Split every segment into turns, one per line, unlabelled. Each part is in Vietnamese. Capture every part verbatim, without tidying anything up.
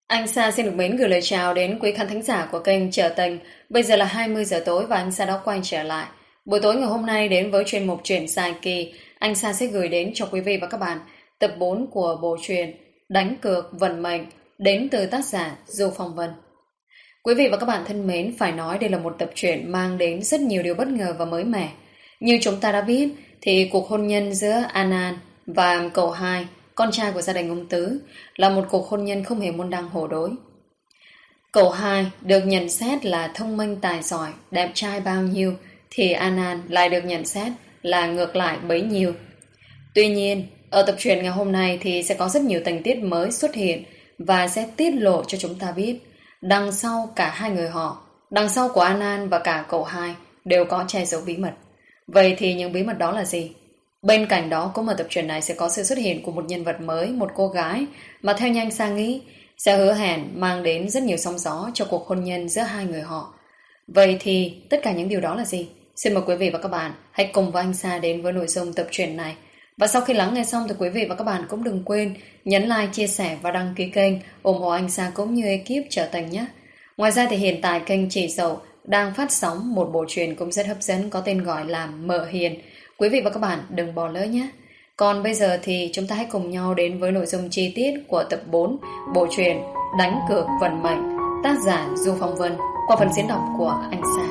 Anh Sa xin được mến gửi lời chào đến quý khán thính giả của kênh Trở Tình. Bây giờ là hai mươi giờ tối và anh Sa đã quay trở lại. Buổi tối ngày hôm nay đến với chuyên mục Truyện dài kỳ, anh Sa sẽ gửi đến cho quý vị và các bạn tập bốn của bộ truyện Đánh cược vận mệnh đến từ tác giả Du Phong Vân. Quý vị và các bạn thân mến, phải nói đây là một tập truyện mang đến rất nhiều điều bất ngờ và mới mẻ. Như chúng ta đã biết thì cuộc hôn nhân giữa An và cậu hai, con trai của gia đình ông Tứ, là một cuộc hôn nhân không hề môn đăng hộ đối. Cậu hai được nhận xét là thông minh tài giỏi, đẹp trai bao nhiêu, thì An lại được nhận xét là ngược lại bấy nhiêu. Tuy nhiên, ở tập truyện ngày hôm nay thì sẽ có rất nhiều tình tiết mới xuất hiện và sẽ tiết lộ cho chúng ta biết đằng sau cả hai người họ, đằng sau của An và cả cậu hai đều có che giấu bí mật. Vậy thì những bí mật đó là gì? Bên cạnh đó, cũng ở tập truyện này sẽ có sự xuất hiện của một nhân vật mới, một cô gái mà theo nhanh sang nghĩ sẽ hứa hẹn mang đến rất nhiều sóng gió cho cuộc hôn nhân giữa hai người họ. Vậy thì tất cả những điều đó là gì? Xin mời quý vị và các bạn hãy cùng với anh Sa đến với nội dung tập truyện này. Và sau khi lắng nghe xong thì quý vị và các bạn cũng đừng quên nhấn like, chia sẻ và đăng ký kênh ủng hộ anh Sa cũng như ekip Trở Tình nhé. Ngoài ra thì hiện tại kênh Chị Dậu đang phát sóng một bộ truyện cũng rất hấp dẫn có tên gọi là Mợ Hiền. Quý vị và các bạn đừng bỏ lỡ nhé. Còn bây giờ thì chúng ta hãy cùng nhau đến với nội dung chi tiết của tập bốn bộ truyện Đánh cược vận mệnh, tác giả Du Phong Vân, qua phần diễn đọc của anh Sa.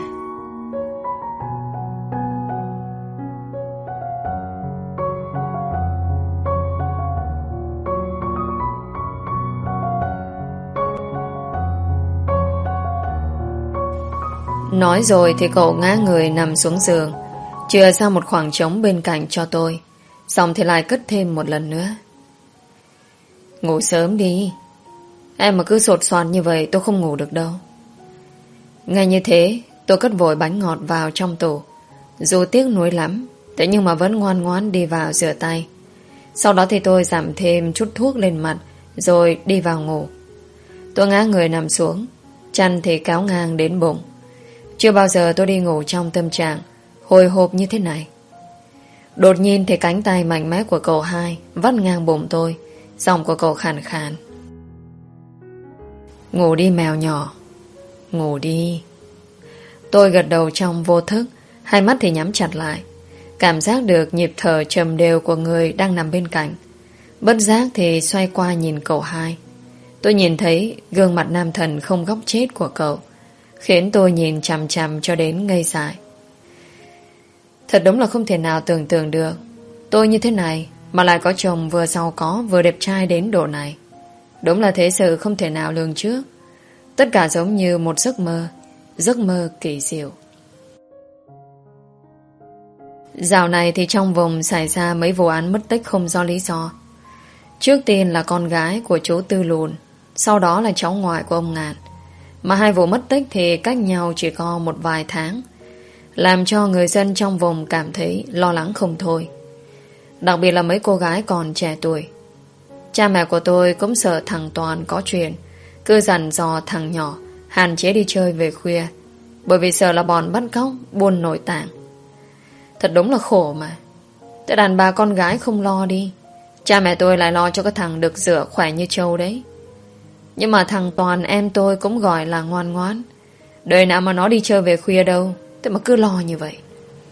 Nói rồi thì cậu ngã người nằm xuống giường, chừa ra một khoảng trống bên cạnh cho tôi. Xong thì lại cất thêm một lần nữa. Ngủ sớm đi. Em mà cứ sột soạt như vậy tôi không ngủ được đâu. Ngay như thế, tôi cất vội bánh ngọt vào trong tủ. Dù tiếc nuối lắm, thế nhưng mà vẫn ngoan ngoãn đi vào rửa tay. Sau đó thì tôi giảm thêm chút thuốc lên mặt, rồi đi vào ngủ. Tôi ngã người nằm xuống, chăn thì kéo ngang đến bụng. Chưa bao giờ tôi đi ngủ trong tâm trạng hồi hộp như thế này. Đột nhiên thì cánh tay mạnh mẽ của cậu hai vắt ngang bụng tôi. Giọng của cậu khàn khàn: ngủ đi mèo nhỏ, ngủ đi. Tôi gật đầu trong vô thức, hai mắt thì nhắm chặt lại, cảm giác được nhịp thở trầm đều của người đang nằm bên cạnh. Bất giác thì xoay qua nhìn cậu hai. Tôi nhìn thấy gương mặt nam thần không góc chết của cậu, khiến tôi nhìn chằm chằm cho đến ngây dại. Thật đúng là không thể nào tưởng tượng được tôi như thế này mà lại có chồng vừa giàu có vừa đẹp trai đến độ này. Đúng là thế sự không thể nào lường trước. Tất cả giống như một giấc mơ, giấc mơ kỳ diệu. Dạo này thì trong vùng xảy ra mấy vụ án mất tích không do lý do. Trước tiên là con gái của chú Tư Lùn, sau đó là cháu ngoại của ông Ngạn. Mà hai vụ mất tích thì cách nhau chỉ có một vài tháng, làm cho người dân trong vùng cảm thấy lo lắng không thôi. Đặc biệt là mấy cô gái còn trẻ tuổi. Cha mẹ của tôi cũng sợ thằng Toàn có chuyện, cứ dặn dò thằng nhỏ hạn chế đi chơi về khuya, bởi vì sợ là bọn bắt cóc buôn nội tạng. Thật đúng là khổ mà. Thế đàn bà con gái không lo đi, cha mẹ tôi lại lo cho cái thằng được rửa khỏe như trâu đấy. Nhưng mà thằng Toàn em tôi cũng gọi là ngoan ngoãn, đời nào mà nó đi chơi về khuya đâu, thế mà cứ lo như vậy.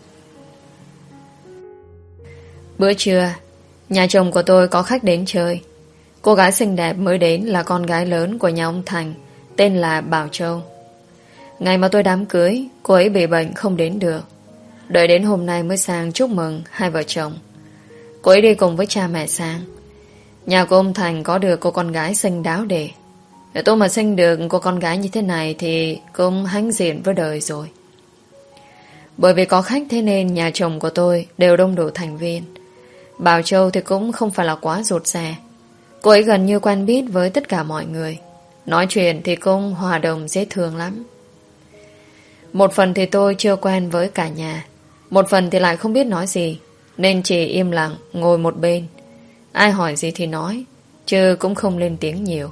Bữa trưa, nhà chồng của tôi có khách đến chơi. Cô gái xinh đẹp mới đến là con gái lớn của nhà ông Thành, tên là Bảo Châu. Ngày mà tôi đám cưới, cô ấy bị bệnh không đến được, đợi đến hôm nay mới sang chúc mừng hai vợ chồng. Cô ấy đi cùng với cha mẹ sang. Nhà của ông Thành có được cô con gái xinh đáo để Để tôi mà sinh được cô con gái như thế này thì cũng hãnh diện với đời rồi. Bởi vì có khách thế nên nhà chồng của tôi đều đông đủ thành viên. Bảo Châu thì cũng không phải là quá rụt rè. Cô ấy gần như quen biết với tất cả mọi người, nói chuyện thì cũng hòa đồng dễ thương lắm. Một phần thì tôi chưa quen với cả nhà, một phần thì lại không biết nói gì, nên chỉ im lặng ngồi một bên. Ai hỏi gì thì nói, chứ cũng không lên tiếng nhiều.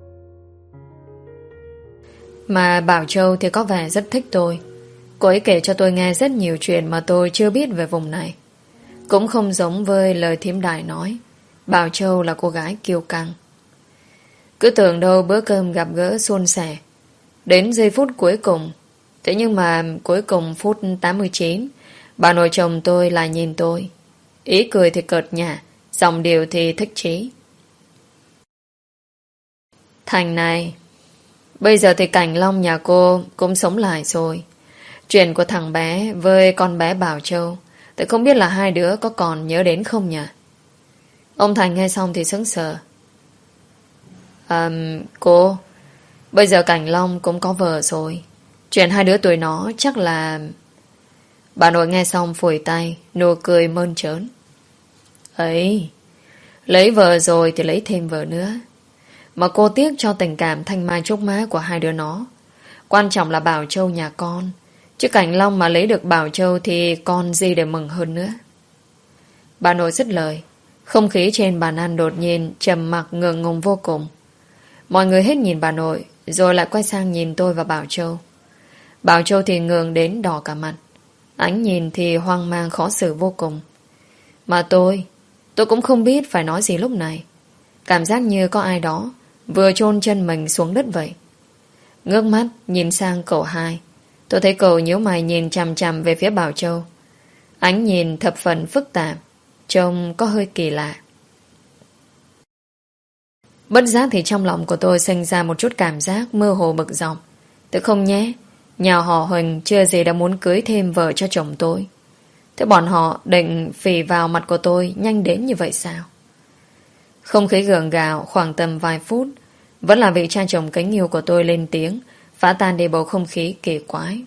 Mà Bảo Châu thì có vẻ rất thích tôi. Cô ấy kể cho tôi nghe rất nhiều chuyện mà tôi chưa biết về vùng này. Cũng không giống với lời thím Đại nói, Bảo Châu là cô gái kiêu căng.
Cứ tưởng đâu bữa cơm gặp gỡ suôn sẻ. Đến giây phút cuối cùng. Thế nhưng mà cuối cùng phút tám mươi chín, bà nội chồng tôi lại nhìn tôi. Ý cười thì cợt nhả, giọng điệu thì thích chí. Thành này, bây giờ thì Cảnh Long nhà cô cũng sống lại rồi. Chuyện của thằng bé với con bé Bảo Châu, tôi không biết là hai đứa có còn nhớ đến không nhỉ? Ông Thành nghe xong thì sững sờ. À, cô, bây giờ Cảnh Long cũng có vợ rồi. Chuyện hai đứa tụi nó chắc là... Bà nội nghe xong phủi tay, nụ cười mơn trớn. Ấy, lấy vợ rồi thì lấy thêm vợ nữa. Mà cô tiếc cho tình cảm thanh mai trúc mã của hai đứa nó. Quan trọng là Bảo Châu nhà con. Chứ Cảnh Long mà lấy được Bảo Châu thì còn gì để mừng hơn nữa. Bà nội dứt lời. Không khí trên bàn ăn đột nhiên trầm mặc ngượng ngùng vô cùng. Mọi người hết nhìn bà nội, rồi lại quay sang nhìn tôi và Bảo Châu. Bảo Châu thì ngượng đến đỏ cả mặt. Ánh nhìn thì hoang mang khó xử vô cùng. Mà tôi, tôi cũng không biết phải nói gì lúc này. Cảm giác như có ai đó vừa chôn chân mình xuống đất vậy. Ngước mắt nhìn sang cậu hai. Tôi thấy cậu nhíu mày nhìn chằm chằm về phía Bảo Châu. Ánh nhìn thập phần phức tạp, trông có hơi kỳ lạ. Bất giác thì trong lòng của tôi sinh ra một chút cảm giác mơ hồ bực dọc. Tôi không nhé, nhà họ Huỳnh chưa gì đã muốn cưới thêm vợ cho chồng tôi. Thế bọn họ định phì vào mặt của tôi nhanh đến như vậy sao? Không khí gượng gạo khoảng tầm vài phút, vẫn là vị cha chồng kính yêu của tôi lên tiếng, phá tan đi bầu không khí kỳ quái.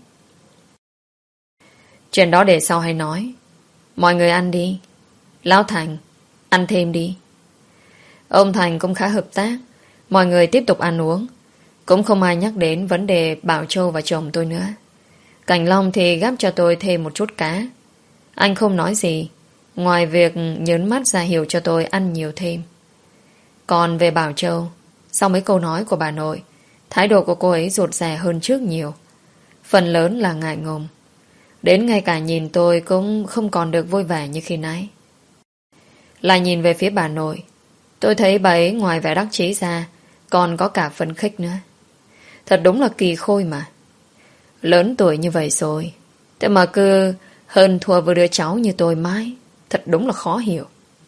Chuyện đó để sau hay nói. Mọi người ăn đi. Lão Thành, ăn thêm đi. Ông Thành cũng khá hợp tác. Mọi người tiếp tục ăn uống. Cũng không ai nhắc đến vấn đề Bảo Châu và chồng tôi nữa. Cảnh Long thì gắp cho tôi thêm một chút cá. Anh không nói gì, ngoài việc nhớn mắt ra hiệu cho tôi ăn nhiều thêm. Còn về Bảo Châu, sau mấy câu nói của bà nội, thái độ của cô ấy rụt rè hơn trước nhiều. Phần lớn là ngại ngùng. Đến ngay cả nhìn tôi cũng không còn được vui vẻ như khi nãy. Lại nhìn về phía bà nội, tôi thấy bà ấy ngoài vẻ đắc chí ra còn có cả phấn khích nữa. Thật đúng là kỳ khôi mà. Lớn tuổi như vậy rồi, thế mà cứ hơn thua với đứa cháu như tôi mãi. Thật đúng là khó hiểu.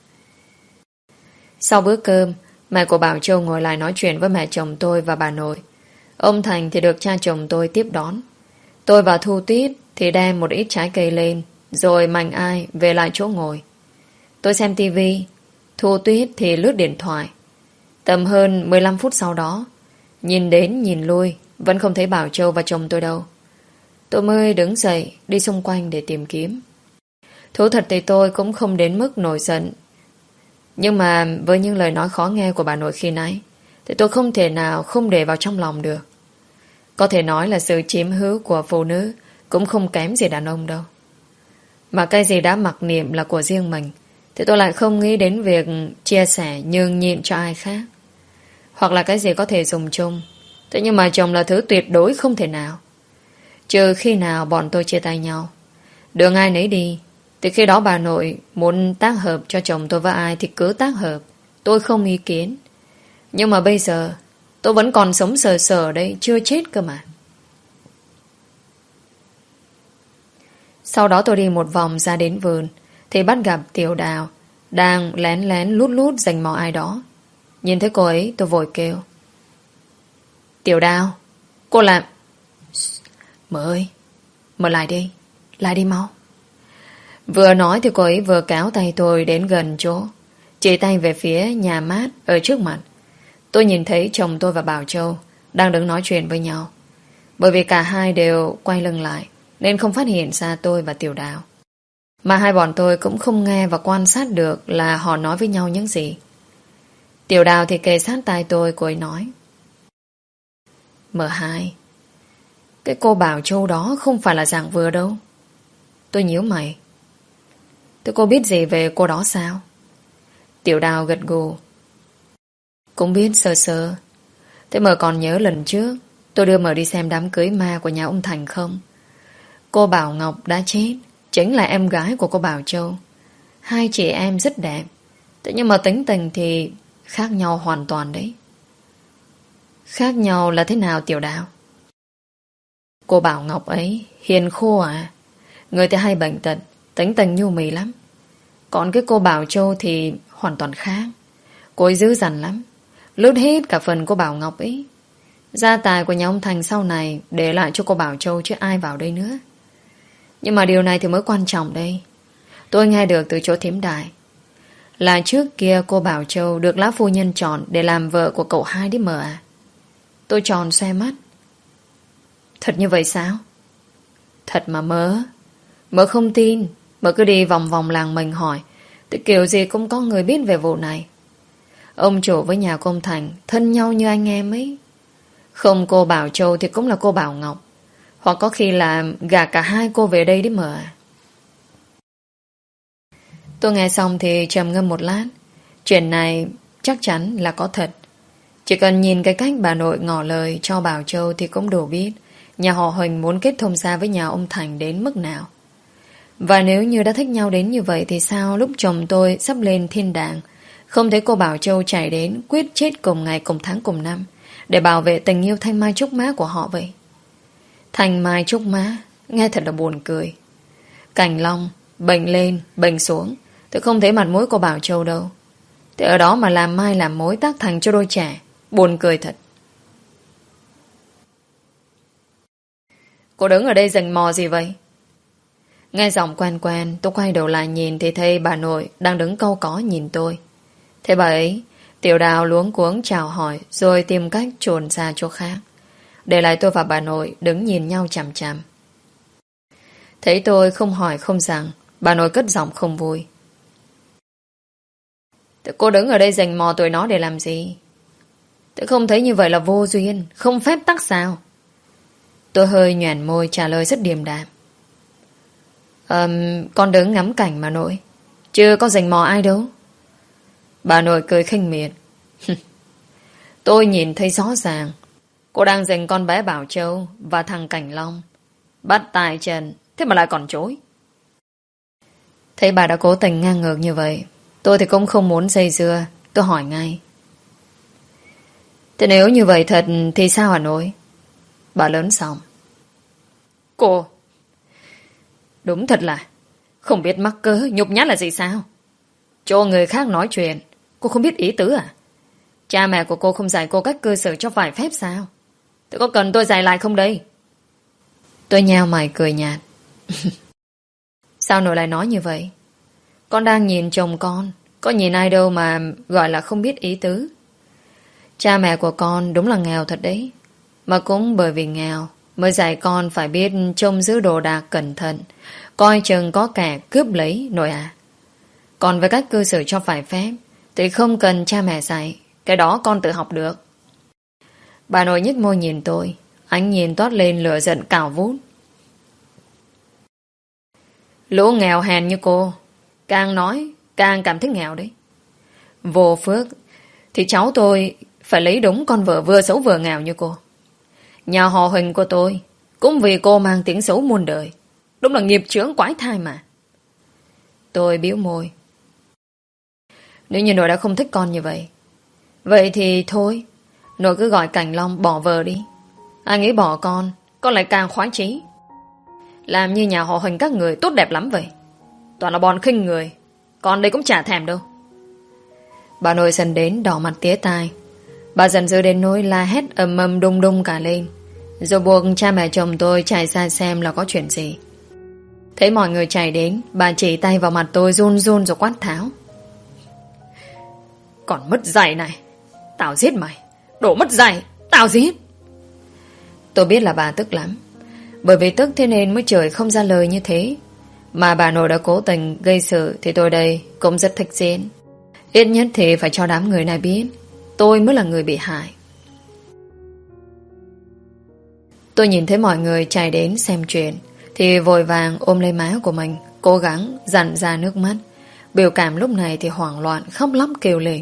Sau bữa cơm, mẹ của Bảo Châu ngồi lại nói chuyện với mẹ chồng tôi và bà nội. Ông Thành thì được cha chồng tôi tiếp đón. Tôi và Thu Tuyết thì đem một ít trái cây lên, rồi Mạnh Ai về lại chỗ ngồi. Tôi xem tivi, Thu Tuyết thì lướt điện thoại. Tầm hơn mười lăm phút sau đó, nhìn đến nhìn lui, vẫn không thấy Bảo Châu và chồng tôi đâu. Tôi mới đứng dậy đi xung quanh để tìm kiếm. Thú thật thì tôi cũng không đến mức nổi giận. Nhưng mà với những lời nói khó nghe của bà nội khi nãy, thì tôi không thể nào không để vào trong lòng được. Có thể nói là sự chiếm hữu của phụ nữ cũng không kém gì đàn ông đâu. Mà cái gì đã mặc niệm là của riêng mình, thì tôi lại không nghĩ đến việc chia sẻ nhường nhịn cho ai khác. Hoặc là cái gì có thể dùng chung. Thế nhưng mà chồng là thứ tuyệt đối không thể nào. Trừ khi nào bọn tôi chia tay nhau, đường ai nấy đi, thì khi đó bà nội muốn tác hợp cho chồng tôi với ai thì cứ tác hợp. Tôi không ý kiến. Nhưng mà bây giờ tôi vẫn còn sống sờ sờ đây, chưa chết cơ mà. Sau đó tôi đi một vòng ra đến vườn, thì bắt gặp Tiểu Đào đang lén lén lút lút giành mò ai đó. Nhìn thấy cô ấy tôi vội kêu: Tiểu Đào, cô làm... Mợ ơi, mợ lại đi, lại đi mau. Vừa nói thì cô ấy vừa kéo tay tôi đến gần chỗ, chỉ tay về phía nhà mát ở trước mặt. Tôi nhìn thấy chồng tôi và Bảo Châu đang đứng nói chuyện với nhau. Bởi vì cả hai đều quay lưng lại, nên không phát hiện ra tôi và Tiểu Đào. Mà hai bọn tôi cũng không nghe và quan sát được là họ nói với nhau những gì. Tiểu Đào thì kề sát tai tôi, cô ấy nói: Mợ hai, cái cô Bảo Châu đó không phải là dạng vừa đâu. Tôi nhíu mày: Thế cô biết gì về cô đó sao? Tiểu Đào gật gù: Cũng biết sơ sơ. Thế mợ còn nhớ lần trước tôi đưa mợ đi xem đám cưới ma của nhà ông Thành không? Cô Bảo Ngọc đã chết, chính là em gái của cô Bảo Châu. Hai chị em rất đẹp, thế nhưng mà tính tình thì khác nhau hoàn toàn đấy. Khác nhau là thế nào Tiểu Đào? Cô Bảo Ngọc ấy hiền khô à? Người thì hay bệnh tật, tính tình nhu mì lắm. Còn cái cô Bảo Châu thì hoàn toàn khác. Cô ấy dữ dằn lắm, lướt hết cả phần cô Bảo Ngọc ấy. Gia tài của nhà ông Thành sau này để lại cho cô Bảo Châu chứ ai vào đây nữa. Nhưng mà điều này thì mới quan trọng đây. Tôi nghe được từ chỗ thím Đại là trước kia cô Bảo Châu được lão phu nhân chọn để làm vợ của cậu hai đấy mờ à. Tôi tròn xoe mắt. Thật như vậy sao? Thật mà mớ. Mớ không tin. Mớ cứ đi vòng vòng làng mình hỏi thì kiểu gì cũng có người biết về vụ này. Ông chủ với nhà cô ông Thành thân nhau như anh em ấy. Không cô Bảo Châu thì cũng là cô Bảo Ngọc. Hoặc có khi là gả cả hai cô về đây đấy mờ à. Tôi nghe xong thì trầm ngâm một lát. Chuyện này chắc chắn là có thật. Chỉ cần nhìn cái cách bà nội ngỏ lời cho Bảo Châu thì cũng đủ biết nhà họ Huỳnh muốn kết thông gia với nhà ông Thành đến mức nào. Và nếu như đã thích nhau đến như vậy thì sao lúc chồng tôi sắp lên thiên đàng không thấy cô Bảo Châu chạy đến quyết chết cùng ngày cùng tháng cùng năm để bảo vệ tình yêu thanh mai trúc mã của họ vậy? Thanh mai trúc mã nghe thật là buồn cười. Cảnh Long bệnh lên bệnh xuống tôi không thấy mặt mũi cô Bảo Châu đâu. Thì ở đó mà làm mai làm mối tác thành cho đôi trẻ. Buồn cười thật. Cô đứng ở đây rình mò gì vậy? Nghe giọng quen quen tôi quay đầu lại nhìn thì thấy bà nội đang đứng cau có nhìn tôi. Thế bà ấy Tiểu Đào luống cuống chào hỏi rồi tìm cách chuồn ra chỗ khác, để lại tôi và bà nội đứng nhìn nhau chằm chằm. Thấy tôi không hỏi không rằng, bà nội cất giọng không vui. Cô đứng ở đây rình mò tụi nó để làm gì? Tôi không thấy như vậy là vô duyên, không phép tắc sao? Tôi hơi nhoẻn môi trả lời rất điềm đạm. um, Con đứng ngắm cảnh mà nội, chưa có rình mò ai đâu. Bà nội cười khinh miệt. Tôi nhìn thấy rõ ràng cô đang giành con bé Bảo Châu và thằng Cảnh Long. Bắt tay chân, thế mà lại còn chối. Thấy bà đã cố tình ngang ngược như vậy, tôi thì cũng không muốn dây dưa. Tôi hỏi ngay. Thế nếu như vậy thật thì sao hả nội? Bà lớn giọng. Cô đúng thật là không biết mắc cớ nhục nhã là gì sao? Cho người khác nói chuyện cô không biết ý tứ à? Cha mẹ của cô không dạy cô cách cư xử cho phải phép sao? Thế có cần tôi dạy lại không đây? Tôi nheo mày cười nhạt. Sao nội lại nói như vậy? Con đang nhìn chồng con, có nhìn ai đâu mà gọi là không biết ý tứ. Cha mẹ của con đúng là nghèo thật đấy. Mà cũng bởi vì nghèo mới dạy con phải biết trông giữ đồ đạc cẩn thận, coi chừng có kẻ cướp lấy nội à. Còn với cách cư xử cho phải phép thì không cần cha mẹ dạy, cái đó con tự học được. Bà nội nhếch môi nhìn tôi, ánh nhìn toát lên lửa giận cào vút. Lũ nghèo hèn như cô càng nói càng cảm thấy nghèo đấy. Vô phước thì cháu tôi phải lấy đúng con vợ vừa xấu vừa nghèo như cô. Nhà họ Huỳnh của tôi cũng vì cô mang tiếng xấu muôn đời. Đúng là nghiệp chướng quái thai mà. Tôi bĩu môi. Nếu như nội đã không thích con như vậy, vậy thì thôi, nội cứ gọi Cảnh Long bỏ vợ đi. Ai nghĩ bỏ con, con lại càng khoái chí. Làm như nhà họ Huỳnh các người tốt đẹp lắm vậy. Toàn là bọn khinh người, con đây cũng chả thèm đâu. Bà nội dần đến đỏ mặt tía tai. Bà dần dữ đến nỗi la hét ầm ầm đung đung cả lên, rồi buộc cha mẹ chồng tôi chạy ra xem là có chuyện gì. Thấy mọi người chạy đến, bà chỉ tay vào mặt tôi run run rồi quát tháo. Còn mất dạy này, tao giết mày. Đổ mất dạy, tao giết. Tôi biết là bà tức lắm, bởi vì tức thế nên mới chửi không ra lời như thế. Mà bà nội đã cố tình gây sự thì tôi đây cũng rất thích diễn. Ít nhất thì phải cho đám người này biết tôi mới là người bị hại. Tôi nhìn thấy mọi người chạy đến xem chuyện thì vội vàng ôm lấy má của mình, cố gắng dặn ra nước mắt. Biểu cảm lúc này thì hoảng loạn, khóc lóc kêu lên.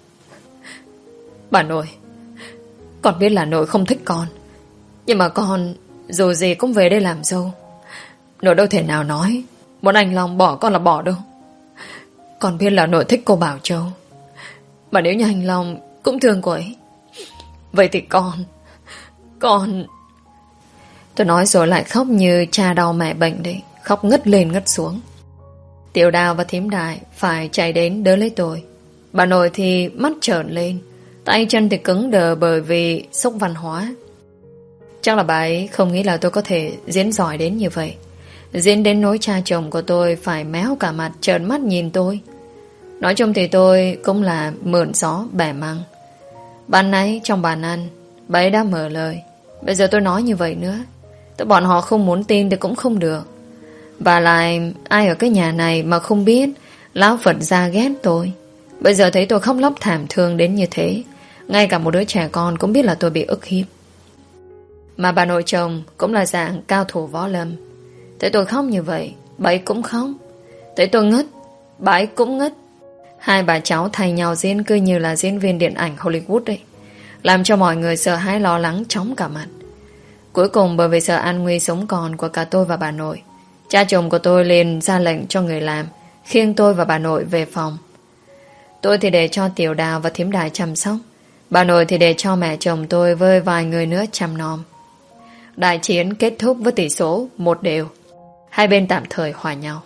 Bà nội, con biết là nội không thích con, nhưng mà con dù gì cũng về đây làm dâu. Nội đâu thể nào nói muốn anh Long bỏ con là bỏ đâu. Con biết là nội thích cô Bảo Châu, mà nếu như anh Long cũng thương cô ấy, Vậy thì con Con Tôi nói rồi lại khóc như cha đau mẹ bệnh đấy. Khóc ngất lên ngất xuống. Tiểu Đào và Thím Đại phải chạy đến đỡ lấy tôi. Bà nội thì mắt trợn lên, tay chân thì cứng đờ bởi vì sốc văn hóa. Chắc là bà ấy không nghĩ là tôi có thể diễn giỏi đến như vậy. Diễn đến nỗi cha chồng của tôi phải méo cả mặt trợn mắt nhìn tôi. Nói chung thì tôi cũng là mượn gió bẻ măng. Ban nãy trong bàn ăn, bà ấy đã mở lời. Bây giờ tôi nói như vậy nữa, tôi bọn họ không muốn tin thì cũng không được. Và lại ai ở cái nhà này mà không biết lão Phật ra ghét tôi. Bây giờ thấy tôi khóc lóc thảm thương đến như thế, ngay cả một đứa trẻ con cũng biết là tôi bị ức hiếp. Mà bà nội chồng cũng là dạng cao thủ võ lâm. Thấy tôi khóc như vậy, bà ấy cũng khóc. Thấy tôi ngất, bà ấy cũng ngất. Hai bà cháu thay nhau diễn cứ như là diễn viên điện ảnh Hollywood đấy, làm cho mọi người sợ hãi lo lắng chóng cả mặt. Cuối cùng bởi vì sợ an nguy sống còn của cả tôi và bà nội, cha chồng của tôi liền ra lệnh cho người làm khiêng tôi và bà nội về phòng. Tôi thì để cho Tiểu Đào và Thím Đại chăm sóc, bà nội thì để cho mẹ chồng tôi với vài người nữa chăm nom. Đại chiến kết thúc với tỷ số một đều. Hai bên tạm thời hòa nhau.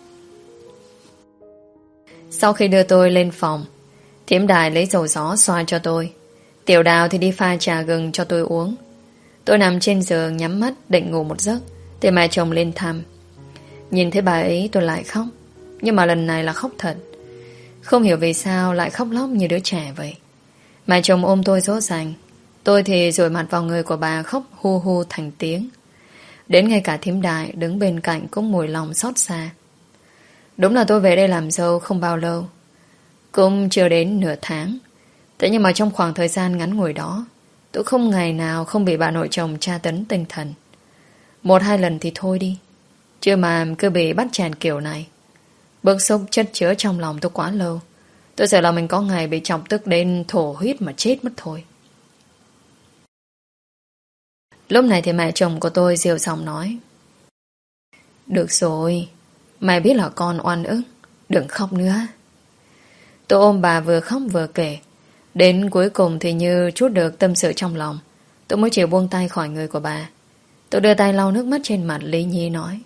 Sau khi đưa tôi lên phòng, Thím Đại lấy dầu gió xoa cho tôi. Tiểu Đào thì đi pha trà gừng cho tôi uống. Tôi nằm trên giường nhắm mắt định ngủ một giấc thì mẹ chồng lên thăm. Nhìn thấy bà ấy tôi lại khóc. Nhưng mà lần này là khóc thật. Không hiểu vì sao lại khóc lóc như đứa trẻ vậy. Mẹ chồng ôm tôi dỗ dành. Tôi thì dụi mặt vào người của bà khóc hu hu thành tiếng. Đến ngay cả Thím Đại đứng bên cạnh cũng mùi lòng xót xa. Đúng là tôi về đây làm dâu không bao lâu, cũng chưa đến nửa tháng. Thế nhưng mà trong khoảng thời gian ngắn ngủi đó, tôi không ngày nào không bị bà nội chồng tra tấn tinh thần. Một hai lần thì thôi đi, chưa mà cứ bị bắt chèn kiểu này. Bức xúc chất chứa trong lòng tôi quá lâu. Tôi sợ là mình có ngày bị chọc tức đến thổ huyết mà chết mất thôi. Lúc này thì mẹ chồng của tôi dịu giọng nói: Được rồi, mẹ biết là con oan ức, đừng khóc nữa. Tôi ôm bà vừa khóc vừa kể. Đến cuối cùng thì như trút được tâm sự trong lòng, tôi mới chịu buông tay khỏi người của bà. Tôi đưa tay lau nước mắt trên mặt, lý nhí nói: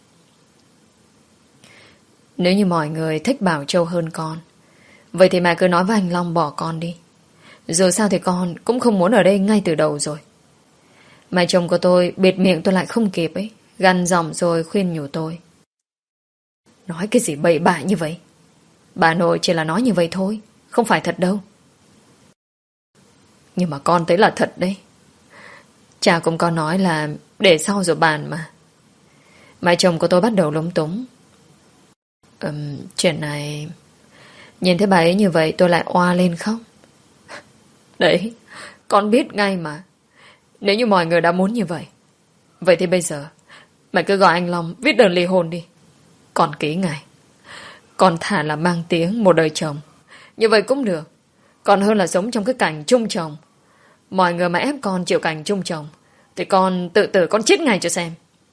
Nếu như mọi người thích Bảo Châu hơn con, vậy thì mẹ cứ nói với anh Long bỏ con đi. Dù sao thì con cũng không muốn ở đây ngay từ đầu rồi. Mẹ chồng của tôi bịt miệng tôi lại không kịp ấy, gằn giọng rồi khuyên nhủ tôi: Nói cái gì bậy bạ như vậy? Bà nội chỉ là nói như vậy thôi, không phải thật đâu. Nhưng mà con thấy là thật đấy. Cha cũng có nói là để sau rồi bàn mà. Mẹ chồng của tôi bắt đầu lúng túng. Ừm, chuyện này... Nhìn thấy bà ấy như vậy tôi lại oa lên khóc. Đấy, con biết ngay mà. Nếu như mọi người đã muốn như vậy, vậy thì bây giờ mẹ cứ gọi anh Long viết đơn ly hôn đi. Còn ký ngày. Còn thà là mang tiếng một đời chồng, như vậy cũng được. Còn hơn là sống trong cái cảnh chung chồng. Mọi người mà ép con chịu cảnh chung chồng thì con tự tử con chết ngay cho xem.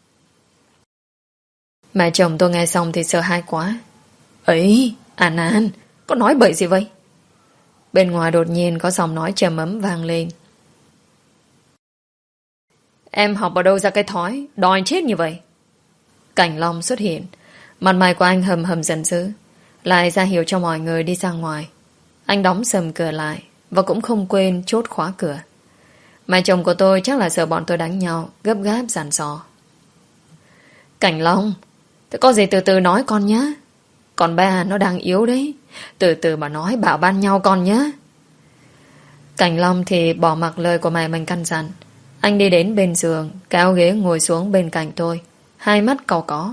Mẹ chồng tôi nghe xong thì sợ hãi quá. Ấy, An An, con nói bậy gì vậy? Bên ngoài đột nhiên có giọng nói trầm ấm vang lên. Em học ở đâu ra cái thói đòi chết như vậy? Cảnh Long xuất hiện. Mặt mày của anh hầm hầm giận dữ, lại ra hiệu cho mọi người đi ra ngoài. Anh đóng sầm cửa lại và cũng không quên chốt khóa cửa. Mẹ chồng của tôi chắc là sợ bọn tôi đánh nhau, gấp gáp dặn dò: Cảnh Long, thế có gì từ từ nói con nhé. Con ba nó đang yếu đấy, từ từ mà nói, bảo ban nhau con nhé. Cảnh Long thì bỏ mặc lời của mẹ mình căn dặn. Anh đi đến bên giường, kéo ghế ngồi xuống bên cạnh tôi, hai mắt cau có.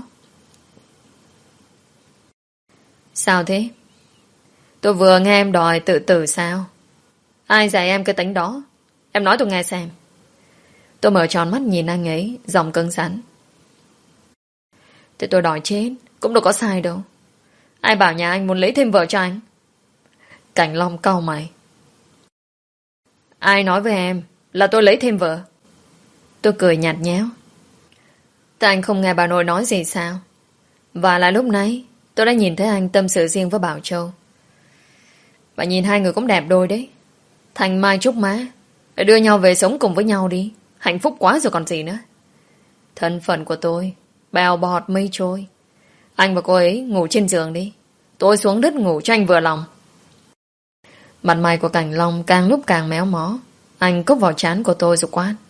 Sao thế? Tôi vừa nghe em đòi tự tử sao? Ai dạy em cái tính đó? Em nói tôi nghe xem. Tôi mở tròn mắt nhìn anh ấy, giọng cứng rắn. Thì tôi đòi chết cũng đâu có sai đâu. Ai bảo nhà anh muốn lấy thêm vợ cho anh? Cảnh Long cau mày. Ai nói với em là tôi lấy thêm vợ? Tôi cười nhạt nhẽo. Thế anh không nghe bà nội nói gì sao? Và là lúc nãy tôi đã nhìn thấy anh tâm sự riêng với Bảo Châu. Và nhìn hai người cũng đẹp đôi đấy. Thành mai trúc má, Đưa nhau về sống cùng với nhau đi. Hạnh phúc quá rồi còn gì nữa. Thân phận của tôi bèo bọt mây trôi. Anh và cô ấy ngủ trên giường đi. Tôi xuống đất ngủ cho anh vừa lòng. Mặt mày của Cảnh Long càng lúc càng méo mó. Anh cốc vào trán của tôi rồi quát.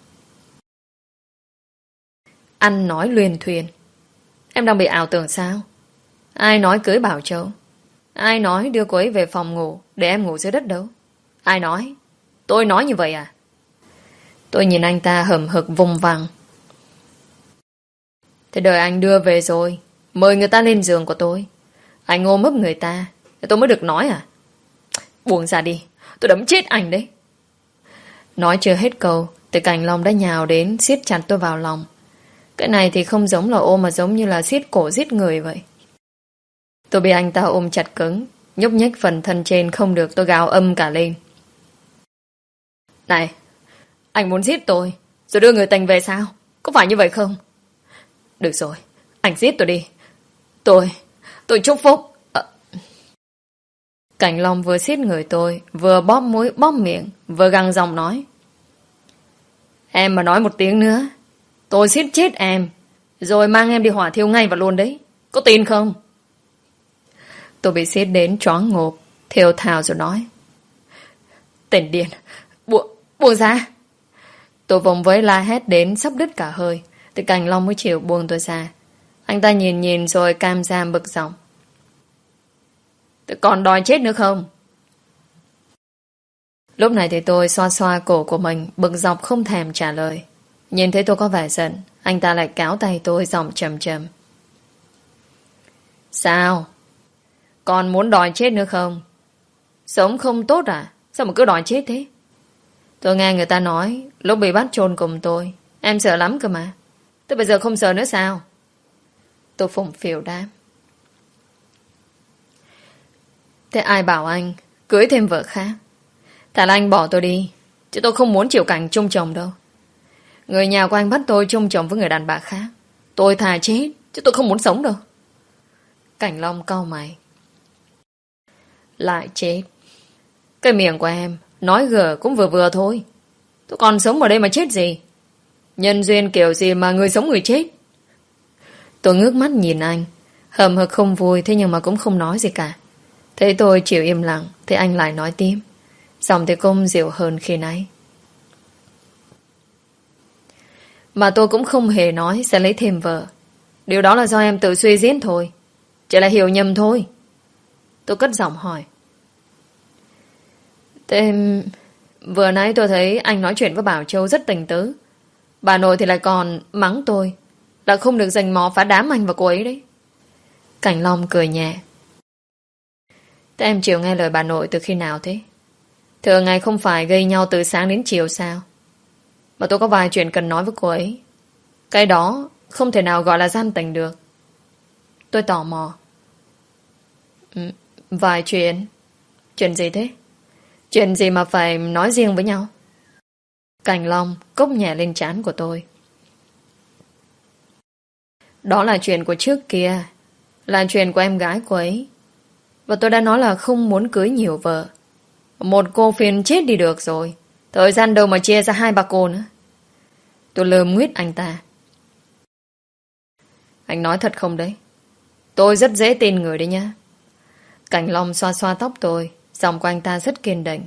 Ăn nói luyên thuyền. Em đang bị ảo tưởng sao? Ai nói cưới Bảo Châu? Ai nói đưa cô ấy về phòng ngủ để em ngủ dưới đất đâu? Ai nói? Tôi nói như vậy à? Tôi nhìn anh ta hầm hực vùng vằng. Thế đời anh đưa về rồi, mời người ta lên giường của tôi. Anh ôm ấp người ta, tôi mới được nói à? Buông ra đi, tôi đấm chết anh đấy. Nói chưa hết câu thì Cảnh Long đã nhào đến siết chặt tôi vào lòng. Cái này thì không giống là ôm mà giống như là siết cổ giết người vậy. Tôi bị anh ta ôm chặt cứng, nhúc nhích phần thân trên không được, tôi gào âm cả lên. Này, anh muốn giết tôi rồi đưa người tình về sao? Có phải như vậy không? Được rồi, anh giết tôi đi. Tôi, tôi chúc phúc. à... Cảnh Long vừa siết người tôi, vừa bóp mũi bóp miệng, vừa găng giọng nói. Em mà nói một tiếng nữa, tôi siết chết em, rồi mang em đi hỏa thiêu ngay và luôn đấy. Có tin không? Tôi bị siết đến choáng ngộp, thều thào rồi nói. Tên điên, buông, buông ra. Tôi vòng với la hét đến sắp đứt cả hơi, thì Cảnh Long mới chịu buông tôi ra. Anh ta nhìn nhìn rồi cam giam bực giọng. Tôi còn đòi chết nữa không? Lúc này thì tôi xoa xoa cổ của mình, bực dọc không thèm trả lời. Nhìn thấy tôi có vẻ giận, anh ta lại kéo tay tôi giọng trầm trầm. Sao? Còn muốn đòi chết nữa không? Sống không tốt à? Sao mà cứ đòi chết thế? Tôi nghe người ta nói lúc bị bắt chôn cùng tôi, em sợ lắm cơ mà. Thế bây giờ không sợ nữa sao? Tôi phụng phịu đáp. Thế ai bảo anh cưới thêm vợ khác? Thà là anh bỏ tôi đi, chứ tôi không muốn chịu cảnh chung chồng đâu. Người nhà của anh bắt tôi chung chồng với người đàn bà khác. Tôi thà chết, chứ tôi không muốn sống đâu. Cảnh Long cau mày. Lại chết. Cái miệng của em nói gở cũng vừa vừa thôi. Tôi còn sống ở đây mà chết gì? Nhân duyên kiểu gì mà người sống người chết? Tôi ngước mắt nhìn anh, hầm hực không vui, thế nhưng mà cũng không nói gì cả. Thế tôi chịu im lặng, thì anh lại nói tiếp, giọng thì cũng dịu hơn khi nãy. Mà tôi cũng không hề nói sẽ lấy thêm vợ. Điều đó là do em tự suy diễn thôi. Chỉ là hiểu nhầm thôi. Tôi cất giọng hỏi. Thế vừa nãy tôi thấy anh nói chuyện với Bảo Châu rất tình tứ. Bà nội thì lại còn mắng tôi là không được giành mò phá đám anh và cô ấy đấy. Cảnh Long cười nhẹ. Thế em chịu nghe lời bà nội từ khi nào thế? Thường ngày không phải gây nhau từ sáng đến chiều sao? Mà tôi có vài chuyện cần nói với cô ấy. Cái đó không thể nào gọi là gian tình được. Tôi tò mò. Ừ, vài chuyện. Chuyện gì thế? Chuyện gì mà phải nói riêng với nhau? Cảnh Long cốc nhẹ lên trán của tôi. Đó là chuyện của trước kia, là chuyện của em gái cô ấy. Và tôi đã nói là không muốn cưới nhiều vợ. Một cô phiền chết đi được rồi. Thời gian đâu mà chia ra hai ba cô nữa. Tôi lườm nguyết anh ta. Anh nói thật không đấy? Tôi rất dễ tin người đấy nhá. Cảnh Long xoa xoa tóc tôi, giọng của anh ta rất kiên định.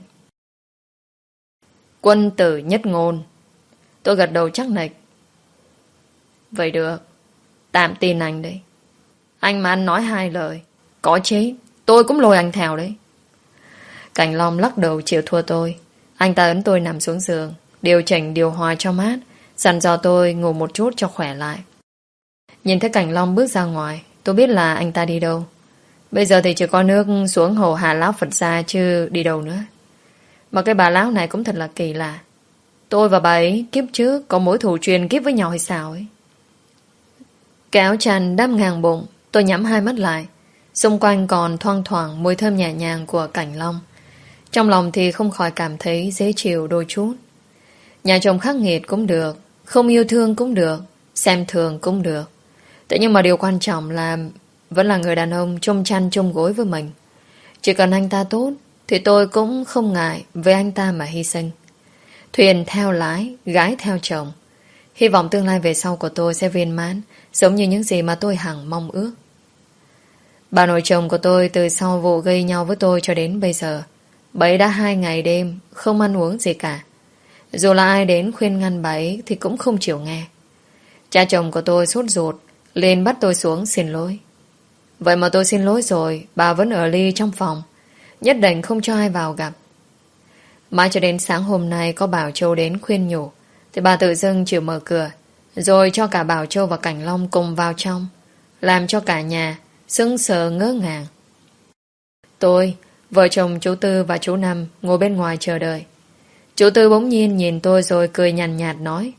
Quân tử nhất ngôn. Tôi gật đầu chắc nịch. Vậy được, tạm tin anh đấy. Anh mà anh nói hai lời, có chết tôi cũng lôi anh theo đấy. Cảnh Long lắc đầu chịu thua tôi. Anh ta ấn tôi nằm xuống giường, điều chỉnh điều hòa cho mát, dặn dò tôi ngủ một chút cho khỏe lại. Nhìn thấy Cảnh Long bước ra ngoài, tôi biết là anh ta đi đâu. Bây giờ thì chỉ có nước xuống hồ Hà Lão Phật ra, chứ đi đâu nữa. Mà cái bà lão này cũng thật là kỳ lạ. Tôi và bà ấy kiếp trước có mối thù truyền kiếp với nhau hay sao ấy. Cái áo chăn đắp ngang bụng, tôi nhắm hai mắt lại. Xung quanh còn thoang thoảng mùi thơm nhẹ nhàng của Cảnh Long. Trong lòng thì không khỏi cảm thấy dễ chịu đôi chút. Nhà chồng khắc nghiệt cũng được, không yêu thương cũng được, xem thường cũng được. Thế nhưng mà điều quan trọng là vẫn là người đàn ông chung chăn chung gối với mình. Chỉ cần anh ta tốt thì tôi cũng không ngại với anh ta mà hy sinh. Thuyền theo lái, gái theo chồng. Hy vọng tương lai về sau của tôi sẽ viên mãn, giống như những gì mà tôi hằng mong ước. Bà nội chồng của tôi từ sau vụ gây nhau với tôi cho đến bây giờ, bà ấy đã hai ngày đêm không ăn uống gì cả. Dù là ai đến khuyên ngăn bà ấy thì cũng không chịu nghe. Cha chồng của tôi sốt ruột, liền bắt tôi xuống xin lỗi. Vậy mà tôi xin lỗi rồi, bà vẫn ở ly trong phòng, nhất định không cho ai vào gặp. Mãi cho đến sáng hôm nay có Bảo Châu đến khuyên nhủ, thì bà tự dưng chịu mở cửa, rồi cho cả Bảo Châu và Cảnh Long cùng vào trong, làm cho cả nhà sững sờ ngỡ ngàng. Tôi, vợ chồng chú Tư và chú Năm ngồi bên ngoài chờ đợi. Chú Tư bỗng nhiên nhìn tôi rồi cười nhàn nhạt, nhạt nói: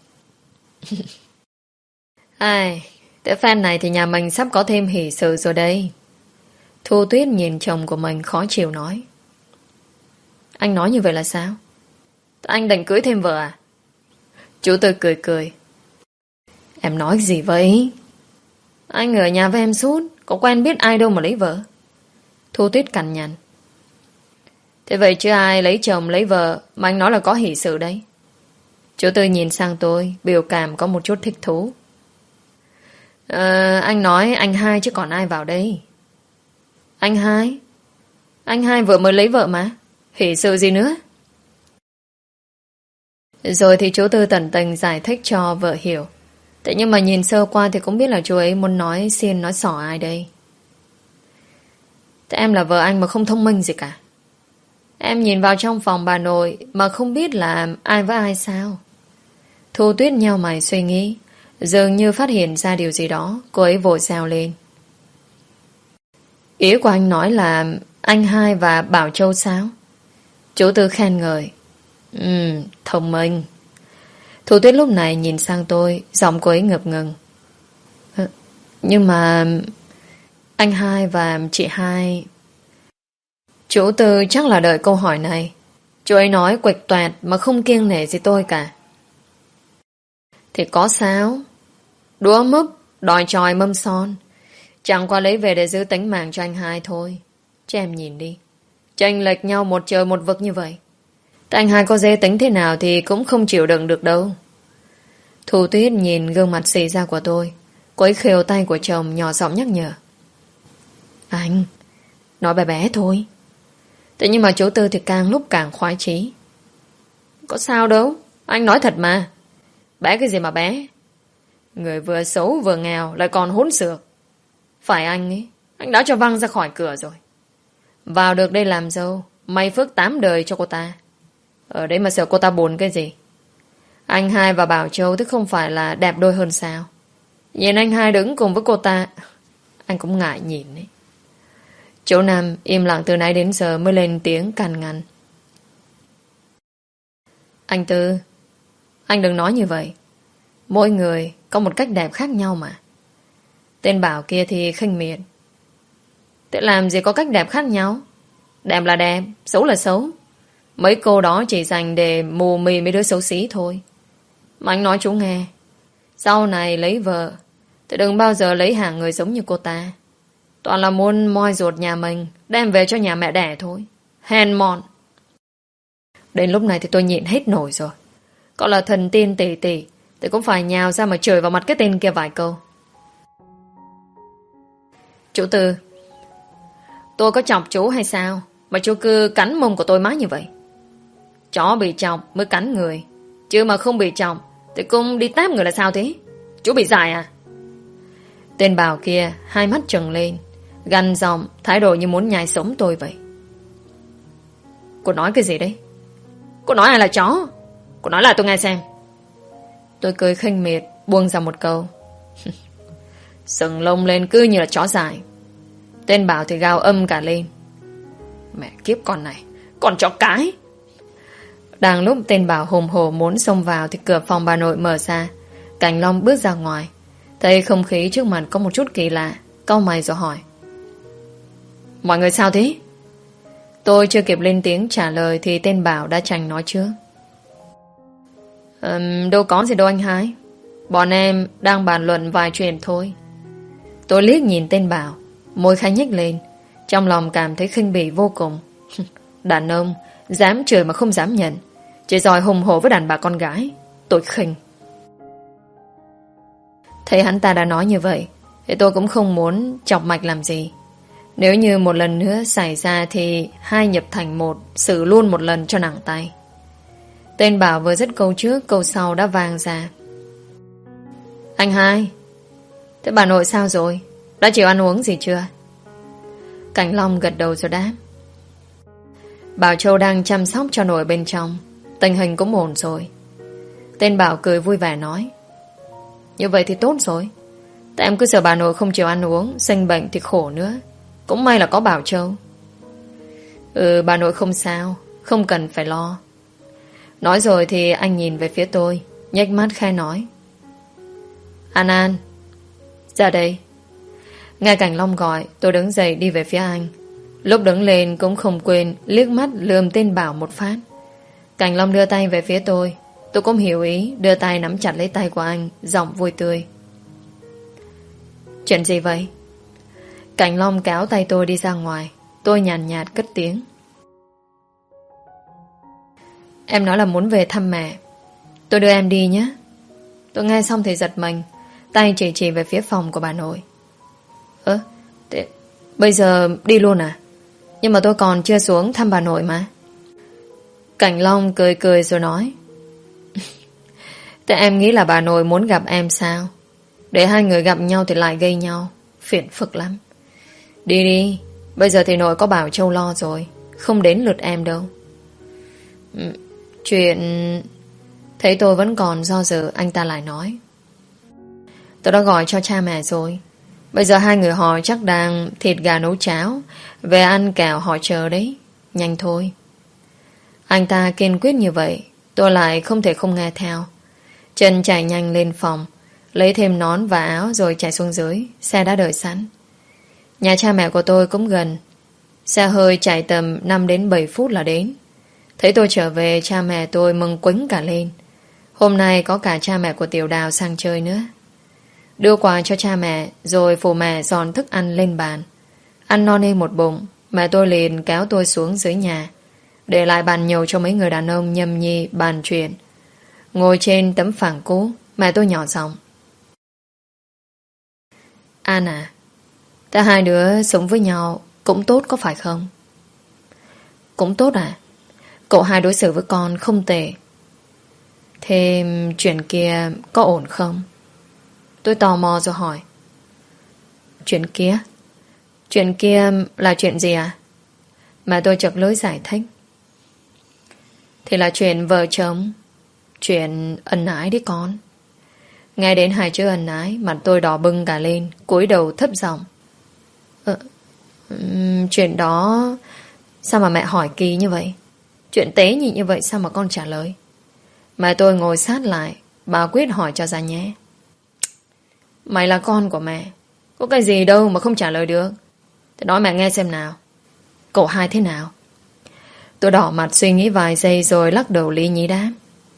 Ai, tới phen này thì nhà mình sắp có thêm hỷ sự rồi đây. Thu Tuyết nhìn chồng của mình khó chịu nói: Anh nói như vậy là sao? Anh định cưới thêm vợ à? Chú Tư cười cười: Em nói gì vậy? Anh ở nhà với em suốt, có quen biết ai đâu mà lấy vợ. Thu Tuyết cằn nhằn: Thế vậy chứ ai lấy chồng lấy vợ mà anh nói là có hỷ sự đấy? Chú Tư nhìn sang tôi, biểu cảm có một chút thích thú. Ờ, anh nói anh hai chứ còn ai vào đây. Anh hai? Anh hai vừa mới lấy vợ mà, hỷ sự gì nữa? Rồi thì chú Tư tận tình giải thích cho vợ hiểu. Thế nhưng mà nhìn sơ qua thì cũng biết là chú ấy muốn nói xiên nói xỏ ai đây. Thế em là vợ anh mà không thông minh gì cả. Em nhìn vào trong phòng bà nội mà không biết là ai với ai sao? Thu Tuyết nheo mày suy nghĩ, dường như phát hiện ra điều gì đó, cô ấy vội reo lên: Ý của anh nói là anh hai và Bảo Châu sao? Chú Tư khen ngợi: Ừ, thông minh. Thu Tuyết lúc này nhìn sang tôi, giọng cô ấy ngập ngừng: Nhưng mà anh hai và chị hai... Chú Tư chắc là đợi câu hỏi này. Chú ấy nói quệch toẹt mà không kiêng nể gì tôi cả. Thì có sao? Đũa múp, đòi tròi mâm son, chẳng qua lấy về để giữ tính mạng cho anh hai thôi. Chứ em nhìn đi, chênh lệch nhau một trời một vực như vậy,แต่anh hai có dễ tính thế nào thì cũng không chịu đựng được đâu. Thu Tuyết nhìn gương mặt xì ra của tôi, cô ấy khều tay của chồng nhỏ giọng nhắc nhở: Anh, nói bé bé thôi. Thế nhưng mà chú Tư thì càng lúc càng khoái chí: Có sao đâu, anh nói thật mà. Bé cái gì mà bé? Người vừa xấu vừa nghèo lại còn hỗn xược. Phải anh ấy, anh đã cho văng ra khỏi cửa rồi. Vào được đây làm dâu, may phước tám đời cho cô ta. Ở đây mà sợ cô ta buồn cái gì? Anh hai và Bảo Châu tức không phải là đẹp đôi hơn sao? Nhìn anh hai đứng cùng với cô ta, anh cũng ngại nhìn ấy. Chỗ Nam im lặng từ nãy đến giờ mới lên tiếng cằn nhằn: Anh Tư, anh đừng nói như vậy. Mỗi người có một cách đẹp khác nhau mà. Tên Bảo kia thì khinh miệt. Thế làm gì có cách đẹp khác nhau? Đẹp là đẹp, xấu là xấu. Mấy cô đó chỉ dành để mù mì mấy đứa xấu xí thôi. Mà anh nói chú nghe, sau này lấy vợ thì đừng bao giờ lấy hàng người giống như cô ta. Toàn là muốn moi ruột nhà mình đem về cho nhà mẹ đẻ thôi. Hèn mọn. Đến lúc này thì tôi nhịn hết nổi rồi. Có là thần tiên tỷ tỷ thì cũng phải nhào ra mà chửi vào mặt cái tên kia vài câu. Chú Tư, tôi có chọc chú hay sao mà chú cứ cắn mông của tôi mãi như vậy? Chó bị chọc mới cắn người, chứ mà không bị chọc thì cũng đi táp người là sao thế? Chú bị dại à? Tên Bảo kia hai mắt trừng lên, gằn giọng, thái độ như muốn nhai sống tôi vậy. Cô nói cái gì đấy? Cô nói ai là chó? Cô nói lại tôi nghe xem. Tôi cười khinh miệt, buông ra một câu: Sừng lông lên cứ như là chó dại. Tên Bảo thì gào âm cả lên: Mẹ kiếp con này, con chó cái. Đang lúc tên Bảo hùng hổ muốn xông vào thì cửa phòng bà nội mở ra. Cảnh Long bước ra ngoài, thấy không khí trước mặt có một chút kỳ lạ, cau mày rồi hỏi: Mọi người sao thế? Tôi chưa kịp lên tiếng trả lời thì tên Bảo đã tranh nói trước: um, Đâu có gì đâu anh hai. Bọn em đang bàn luận vài chuyện thôi. Tôi liếc nhìn tên Bảo, môi khẽ nhếch lên, trong lòng cảm thấy khinh bỉ vô cùng. Đàn ông dám chửi mà không dám nhận, Chỉ giỏi hùng hổ với đàn bà con gái. Tôi khinh. Thấy hắn ta đã nói như vậy thì tôi cũng không muốn chọc mạch làm gì. Nếu như một lần nữa xảy ra thì hai nhập thành một, xử luôn một lần cho nặng tay. Tên Bảo vừa dứt câu trước, câu sau đã vang ra. Anh hai, thế bà nội sao rồi? Đã chịu ăn uống gì chưa? Cảnh Long gật đầu rồi đáp. Bảo Châu đang chăm sóc cho nội bên trong. Tình hình cũng ổn rồi. Tên Bảo cười vui vẻ nói. Như vậy thì tốt rồi. Tại em cứ sợ bà nội không chịu ăn uống, sinh bệnh thì khổ nữa. Cũng may là có Bảo Châu. Ừ, bà nội không sao, không cần phải lo. Nói rồi thì anh nhìn về phía tôi, nhếch mắt khai nói. An An, ra đây. Nghe Cảnh Long gọi, tôi đứng dậy đi về phía anh. Lúc đứng lên cũng không quên liếc mắt lườm tên Bảo một phát. Cảnh Long đưa tay về phía tôi. Tôi cũng hiểu ý, đưa tay nắm chặt lấy tay của anh, giọng vui tươi. Chuyện gì vậy? Cảnh Long kéo tay tôi đi ra ngoài. Tôi nhàn nhạt, nhạt cất tiếng. Em nói là muốn về thăm mẹ. Tôi đưa em đi nhé. Tôi nghe xong thì giật mình, tay chỉ chỉ về phía phòng của bà nội. Ơ, thế bây giờ đi luôn à? Nhưng mà tôi còn chưa xuống thăm bà nội mà. Cảnh Long cười cười rồi nói. Thế em nghĩ là bà nội muốn gặp em sao? Để hai người gặp nhau thì lại gây nhau, phiền phức lắm. Đi đi, bây giờ thì nội có Bảo Châu lo rồi, không đến lượt em đâu. ừ, Chuyện... Thấy tôi vẫn còn do dự, anh ta lại nói. Tôi đã gọi cho cha mẹ rồi. Bây giờ hai người họ chắc đang thịt gà nấu cháo, về ăn kẹo họ chờ đấy. Nhanh thôi. Anh ta kiên quyết như vậy, tôi lại không thể không nghe theo. Chân chạy nhanh lên phòng, lấy thêm nón và áo rồi chạy xuống dưới. Xe đã đợi sẵn. Nhà cha mẹ của tôi cũng gần. Xe hơi chạy tầm năm đến bảy phút là đến. Thấy tôi trở về, cha mẹ tôi mừng quính cả lên. Hôm nay có cả cha mẹ của Tiểu Đào sang chơi nữa. Đưa quà cho cha mẹ, rồi phụ mẹ dọn thức ăn lên bàn. Ăn no nê một bụng, mẹ tôi liền kéo tôi xuống dưới nhà, để lại bàn nhậu cho mấy người đàn ông nhâm nhi bàn chuyện. Ngồi trên tấm phẳng cũ, mẹ tôi nhỏ giọng. An à, ta hai đứa sống với nhau cũng tốt có phải không? Cũng tốt à? Cậu hai đối xử với con không tệ. Thế chuyện kia có ổn không? Tôi tò mò rồi hỏi. Chuyện kia? Chuyện kia là chuyện gì à? Mà tôi chợt lưỡi giải thích. Thì là chuyện vợ chồng, chuyện ân ái đấy con. Nghe đến hai chữ ân ái, mặt tôi đỏ bừng cả lên, cúi đầu thấp giọng. Ờ, um, chuyện đó... Sao mà mẹ hỏi kỳ như vậy? Chuyện tế nhị như vậy sao mà con trả lời? Mẹ tôi ngồi sát lại, bà quyết hỏi cho ra nhé. Mày là con của mẹ, có cái gì đâu mà không trả lời được. Thế nói mẹ nghe xem nào. Cậu hai thế nào? Tôi đỏ mặt suy nghĩ vài giây rồi lắc đầu lý nhí đáp.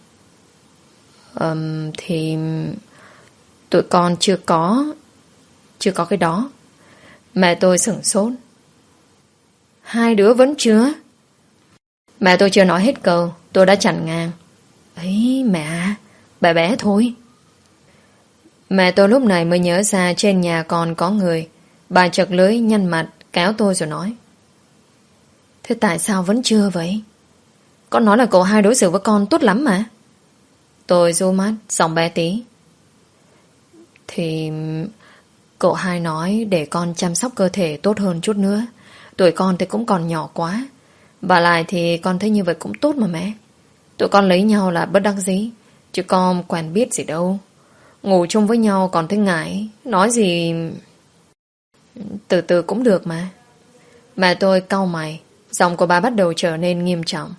um, Thì tụi con chưa có Chưa có cái đó. Mẹ tôi sửng sốt. Hai đứa vẫn chưa? Mẹ tôi chưa nói hết câu, tôi đã chặn ngang. Ấy mẹ, bé bé thôi. Mẹ tôi lúc này mới nhớ ra trên nhà còn có người. Bà chật lưới nhăn mặt kéo tôi rồi nói. Thế tại sao vẫn chưa vậy? Con nói là cậu hai đối xử với con tốt lắm mà. Tôi ru mắt, giọng bé tí. Thì cậu hai nói để con chăm sóc cơ thể tốt hơn chút nữa. Tuổi con thì cũng còn nhỏ quá. Và lại thì con thấy như vậy cũng tốt mà mẹ. Tụi con lấy nhau là bất đắc dĩ, chứ con quen biết gì đâu. Ngủ chung với nhau còn thấy ngại. Nói gì... Từ từ cũng được mà. Mẹ tôi cau mày. Giọng của bà bắt đầu trở nên nghiêm trọng.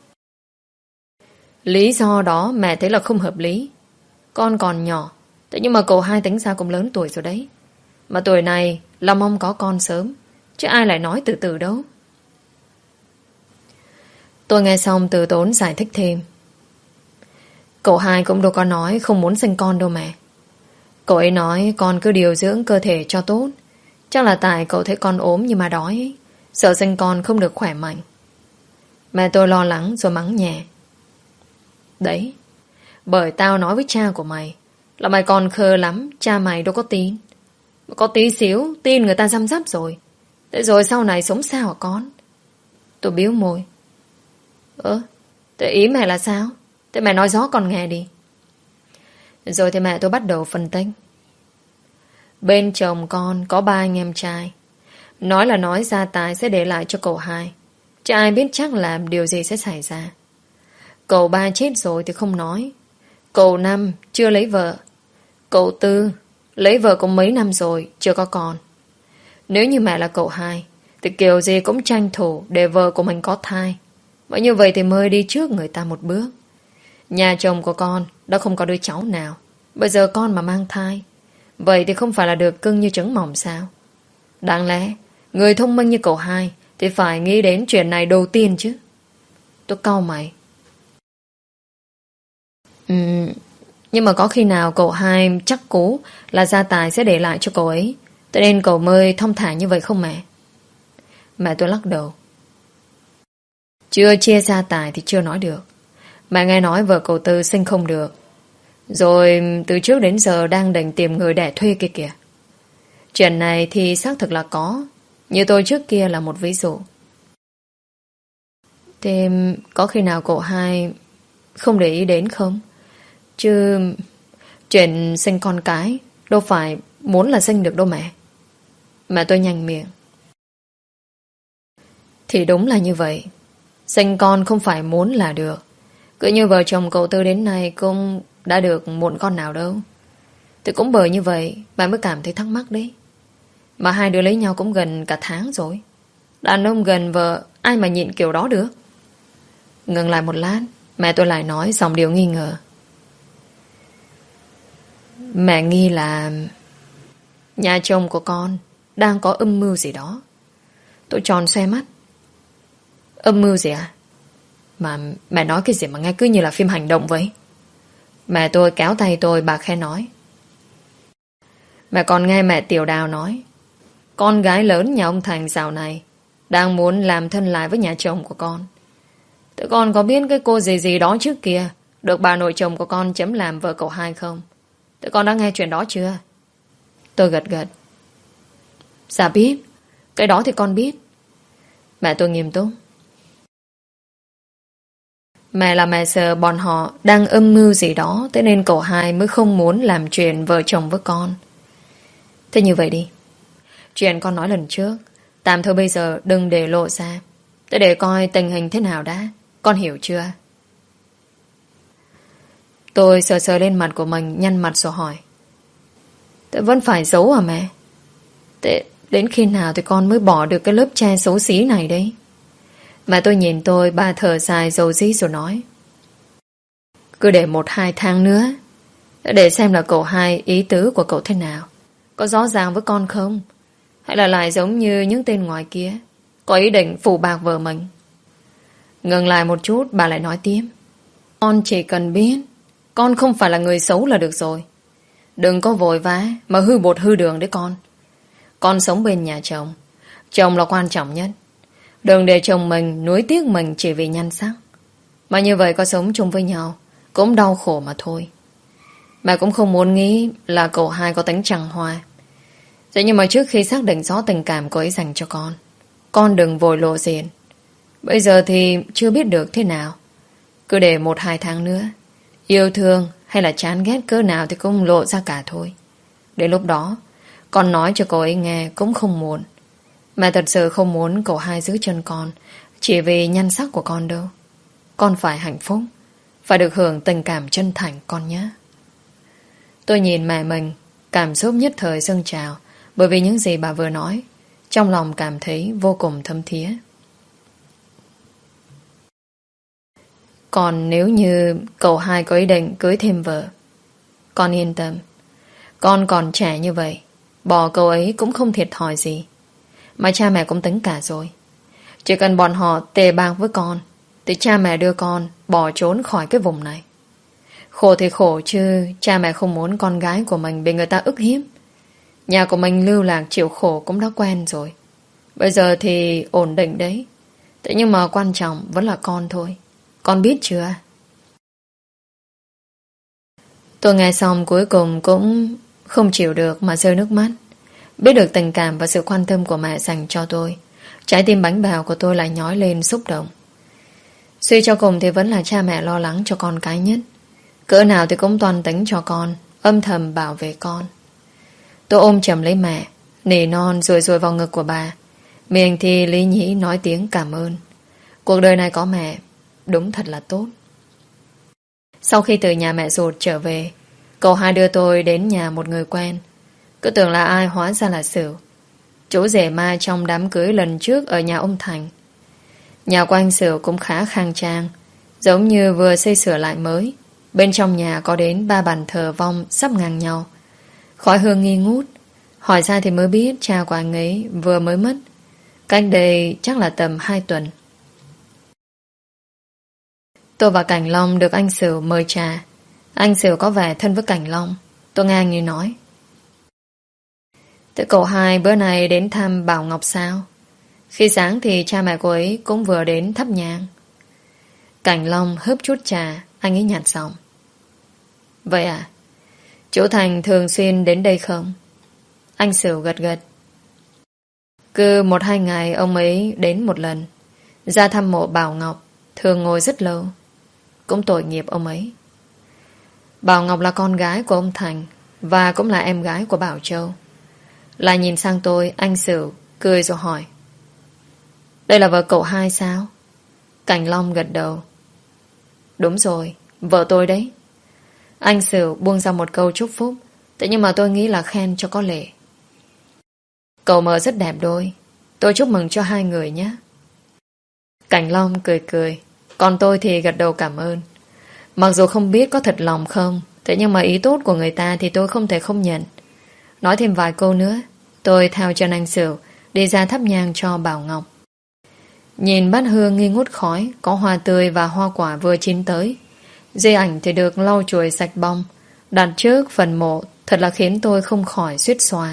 Lý do đó mẹ thấy là không hợp lý. Con còn nhỏ, thế nhưng mà cậu hai tính ra cũng lớn tuổi rồi đấy. Mà tuổi này là mong có con sớm, chứ ai lại nói từ từ đâu. Tôi nghe xong từ tốn giải thích thêm. Cậu hai cũng đâu có nói không muốn sinh con đâu mẹ. Cậu ấy nói con cứ điều dưỡng cơ thể cho tốt. Chắc là tại cậu thấy con ốm như mà đói ấy, sợ sinh con không được khỏe mạnh. Mẹ tôi lo lắng rồi mắng nhẹ. Đấy, bởi tao nói với cha của mày là mày còn khờ lắm, cha mày đâu có tin. Có tí xíu tin người ta răm rắp rồi. Thế rồi sau này sống sao hả con? Tôi biếu môi. Ơ, thế ý mẹ là sao? Thế mẹ nói rõ con nghe đi. Rồi thì mẹ tôi bắt đầu phân tích. Bên chồng con có ba anh em trai. Nói là nói gia tài sẽ để lại cho cậu hai. Chứ ai biết chắc là điều gì sẽ xảy ra. Cậu ba chết rồi thì không nói. Cậu năm chưa lấy vợ. Cậu tư lấy vợ cũng mấy năm rồi, chưa có con. Nếu như mẹ là cậu hai thì kiểu gì cũng tranh thủ để vợ của mình có thai. Mà như vậy thì mới đi trước người ta một bước. Nhà chồng của con đã không có đứa cháu nào. Bây giờ con mà mang thai, vậy thì không phải là được cưng như trứng mỏng sao? Đáng lẽ người thông minh như cậu hai thì phải nghĩ đến chuyện này đầu tiên chứ. Tôi cau mày. Ừm, nhưng mà có khi nào cậu hai chắc cú là gia tài sẽ để lại cho cậu ấy, cho nên cậu mới thong thả như vậy không mẹ? Mẹ tôi lắc đầu. Chưa chia gia tài thì chưa nói được. Mẹ nghe nói vợ cậu Tư sinh không được, rồi từ trước đến giờ đang định tìm người đẻ thuê kia kìa. Chuyện này thì xác thực là có. Như tôi trước kia là một ví dụ. Thế có khi nào cậu hai không để ý đến không? Chứ chuyện sinh con cái đâu phải muốn là sinh được đâu mẹ. Mẹ tôi nhanh miệng. Thì đúng là như vậy. Sinh con không phải muốn là được. Cứ như vợ chồng cậu Tư đến nay cũng đã được một con nào đâu. Thì cũng bởi như vậy bà mới cảm thấy thắc mắc đấy. Mà hai đứa lấy nhau cũng gần cả tháng rồi. Đàn ông gần vợ ai mà nhịn kiểu đó được. Ngừng lại một lát, mẹ tôi lại nói giọng điệu nghi ngờ. Mẹ nghi là nhà chồng của con đang có âm mưu gì đó. Tôi tròn xoe mắt. Âm mưu gì à? Mà mẹ nói cái gì mà nghe cứ như là phim hành động vậy? Mẹ tôi kéo tay tôi, bà khẽ nói. Mẹ còn nghe mẹ Tiểu Đào nói con gái lớn nhà ông Thành dạo này đang muốn làm thân lại với nhà chồng của con. Tụi con có biết cái cô gì gì đó trước kia được bà nội chồng của con chấm làm vợ cậu hai không? Tụi con đã nghe chuyện đó chưa? Tôi gật gật. Dạ biết. Cái đó thì con biết. Mẹ tôi nghiêm túc. Mẹ là mẹ sợ bọn họ đang âm mưu gì đó, thế nên cậu hai mới không muốn làm chuyện vợ chồng với con. Thế như vậy đi, chuyện con nói lần trước tạm thời bây giờ đừng để lộ ra. Thế để coi tình hình thế nào đã. Con hiểu chưa? Tôi sờ sờ lên mặt của mình, nhăn mặt rồi hỏi. Thế vẫn phải giấu à mẹ? Thế đến khi nào thì con mới bỏ được cái lớp che xấu xí này đấy? Mà tôi nhìn tôi, bà thở dài dầu dí rồi nói. Cứ để một hai tháng nữa, để xem là cậu hai ý tứ của cậu thế nào. Có rõ ràng với con không? Hay là lại giống như những tên ngoài kia, có ý định phủ bạc vợ mình? Ngừng lại một chút, bà lại nói tiếp. Con chỉ cần biết con không phải là người xấu là được rồi. Đừng có vội vã mà hư bột hư đường đấy con. Con sống bên nhà chồng, chồng là quan trọng nhất. Đừng để chồng mình nuối tiếc mình chỉ vì nhan sắc. Mà như vậy có sống chung với nhau cũng đau khổ mà thôi. Mẹ cũng không muốn nghĩ là cậu hai có tính trăng hoa. Thế nhưng mà trước khi xác định rõ tình cảm cô ấy dành cho con, con đừng vội lộ diện. Bây giờ thì chưa biết được thế nào. Cứ để một hai tháng nữa, yêu thương hay là chán ghét cỡ nào thì cũng lộ ra cả thôi. Đến lúc đó con nói cho cô ấy nghe cũng không muộn. Mẹ thật sự không muốn cậu hai giữ chân con chỉ vì nhan sắc của con đâu. Con phải hạnh phúc, phải được hưởng tình cảm chân thành con nhé. Tôi nhìn mẹ mình, cảm xúc nhất thời dâng trào. Bởi vì những gì bà vừa nói, trong lòng cảm thấy vô cùng thấm thía. Còn nếu như cậu hai có ý định cưới thêm vợ, con yên tâm. Con còn trẻ như vậy, bỏ cậu ấy cũng không thiệt thòi gì. Mà cha mẹ cũng tính cả rồi. Chỉ cần bọn họ tề bạc với con thì cha mẹ đưa con bỏ trốn khỏi cái vùng này. Khổ thì khổ chứ cha mẹ không muốn con gái của mình bị người ta ức hiếp. Nhà của mình lưu lạc chịu khổ cũng đã quen rồi. Bây giờ thì ổn định đấy. Thế nhưng mà quan trọng vẫn là con thôi. Con biết chưa? Tôi nghe xong cuối cùng cũng không chịu được mà rơi nước mắt. Biết được tình cảm và sự quan tâm của mẹ dành cho tôi, trái tim bánh bào của tôi lại nhói lên xúc động. Suy cho cùng thì vẫn là cha mẹ lo lắng cho con cái nhất. Cỡ nào thì cũng toan tính cho con, âm thầm bảo vệ con. Tôi ôm chầm lấy mẹ, nỉ non rồi rồi vào ngực của bà. Miệng thì lý nhí nói tiếng cảm ơn. Cuộc đời này có mẹ, đúng thật là tốt. Sau khi từ nhà mẹ ruột trở về, cậu hai đưa tôi đến nhà một người quen. Cứ tưởng là ai hóa ra là Sửu, chú rể ma trong đám cưới lần trước ở nhà ông Thành. Nhà của anh Sửu cũng khá khang trang, giống như vừa xây sửa lại mới. Bên trong nhà có đến ba bàn thờ vong sắp ngang nhau, khói hương nghi ngút. Hỏi ra thì mới biết cha của anh ấy vừa mới mất, cách đây chắc là tầm hai tuần. Tôi và Cảnh Long được anh Sửu mời trà. Anh Sửu có vẻ thân với Cảnh Long. Tôi nghe anh ấy nói: "Thế cậu hai bữa nay đến thăm Bảo Ngọc sao? Khi sáng thì cha mẹ cô ấy cũng vừa đến thắp nhang." Cảnh Long hớp chút trà, anh ấy nhạt giọng: "Vậy à? Chú Thành thường xuyên đến đây không?" Anh Sửu gật gật. Cứ một hai ngày ông ấy đến một lần. Ra thăm mộ Bảo Ngọc thường ngồi rất lâu. Cũng tội nghiệp ông ấy. Bảo Ngọc là con gái của ông Thành và cũng là em gái của Bảo Châu. Lại nhìn sang tôi, anh Sửu cười rồi hỏi: "Đây là vợ cậu hai sao?" Cảnh Long gật đầu: "Đúng rồi, vợ tôi đấy." Anh Sửu buông ra một câu chúc phúc, thế nhưng mà tôi nghĩ là khen cho có lệ: "Cậu mờ rất đẹp đôi, tôi chúc mừng cho hai người nhé." Cảnh Long cười cười, còn tôi thì gật đầu cảm ơn. Mặc dù không biết có thật lòng không, thế nhưng mà ý tốt của người ta thì tôi không thể không nhận. Nói thêm vài câu nữa, tôi theo chân anh Sửu đi ra thắp nhang cho Bảo Ngọc. Nhìn bát hương nghi ngút khói, có hoa tươi và hoa quả vừa chín tới. Di ảnh thì được lau chùi sạch bong, đặt trước phần mộ, thật là khiến tôi không khỏi suýt xoa.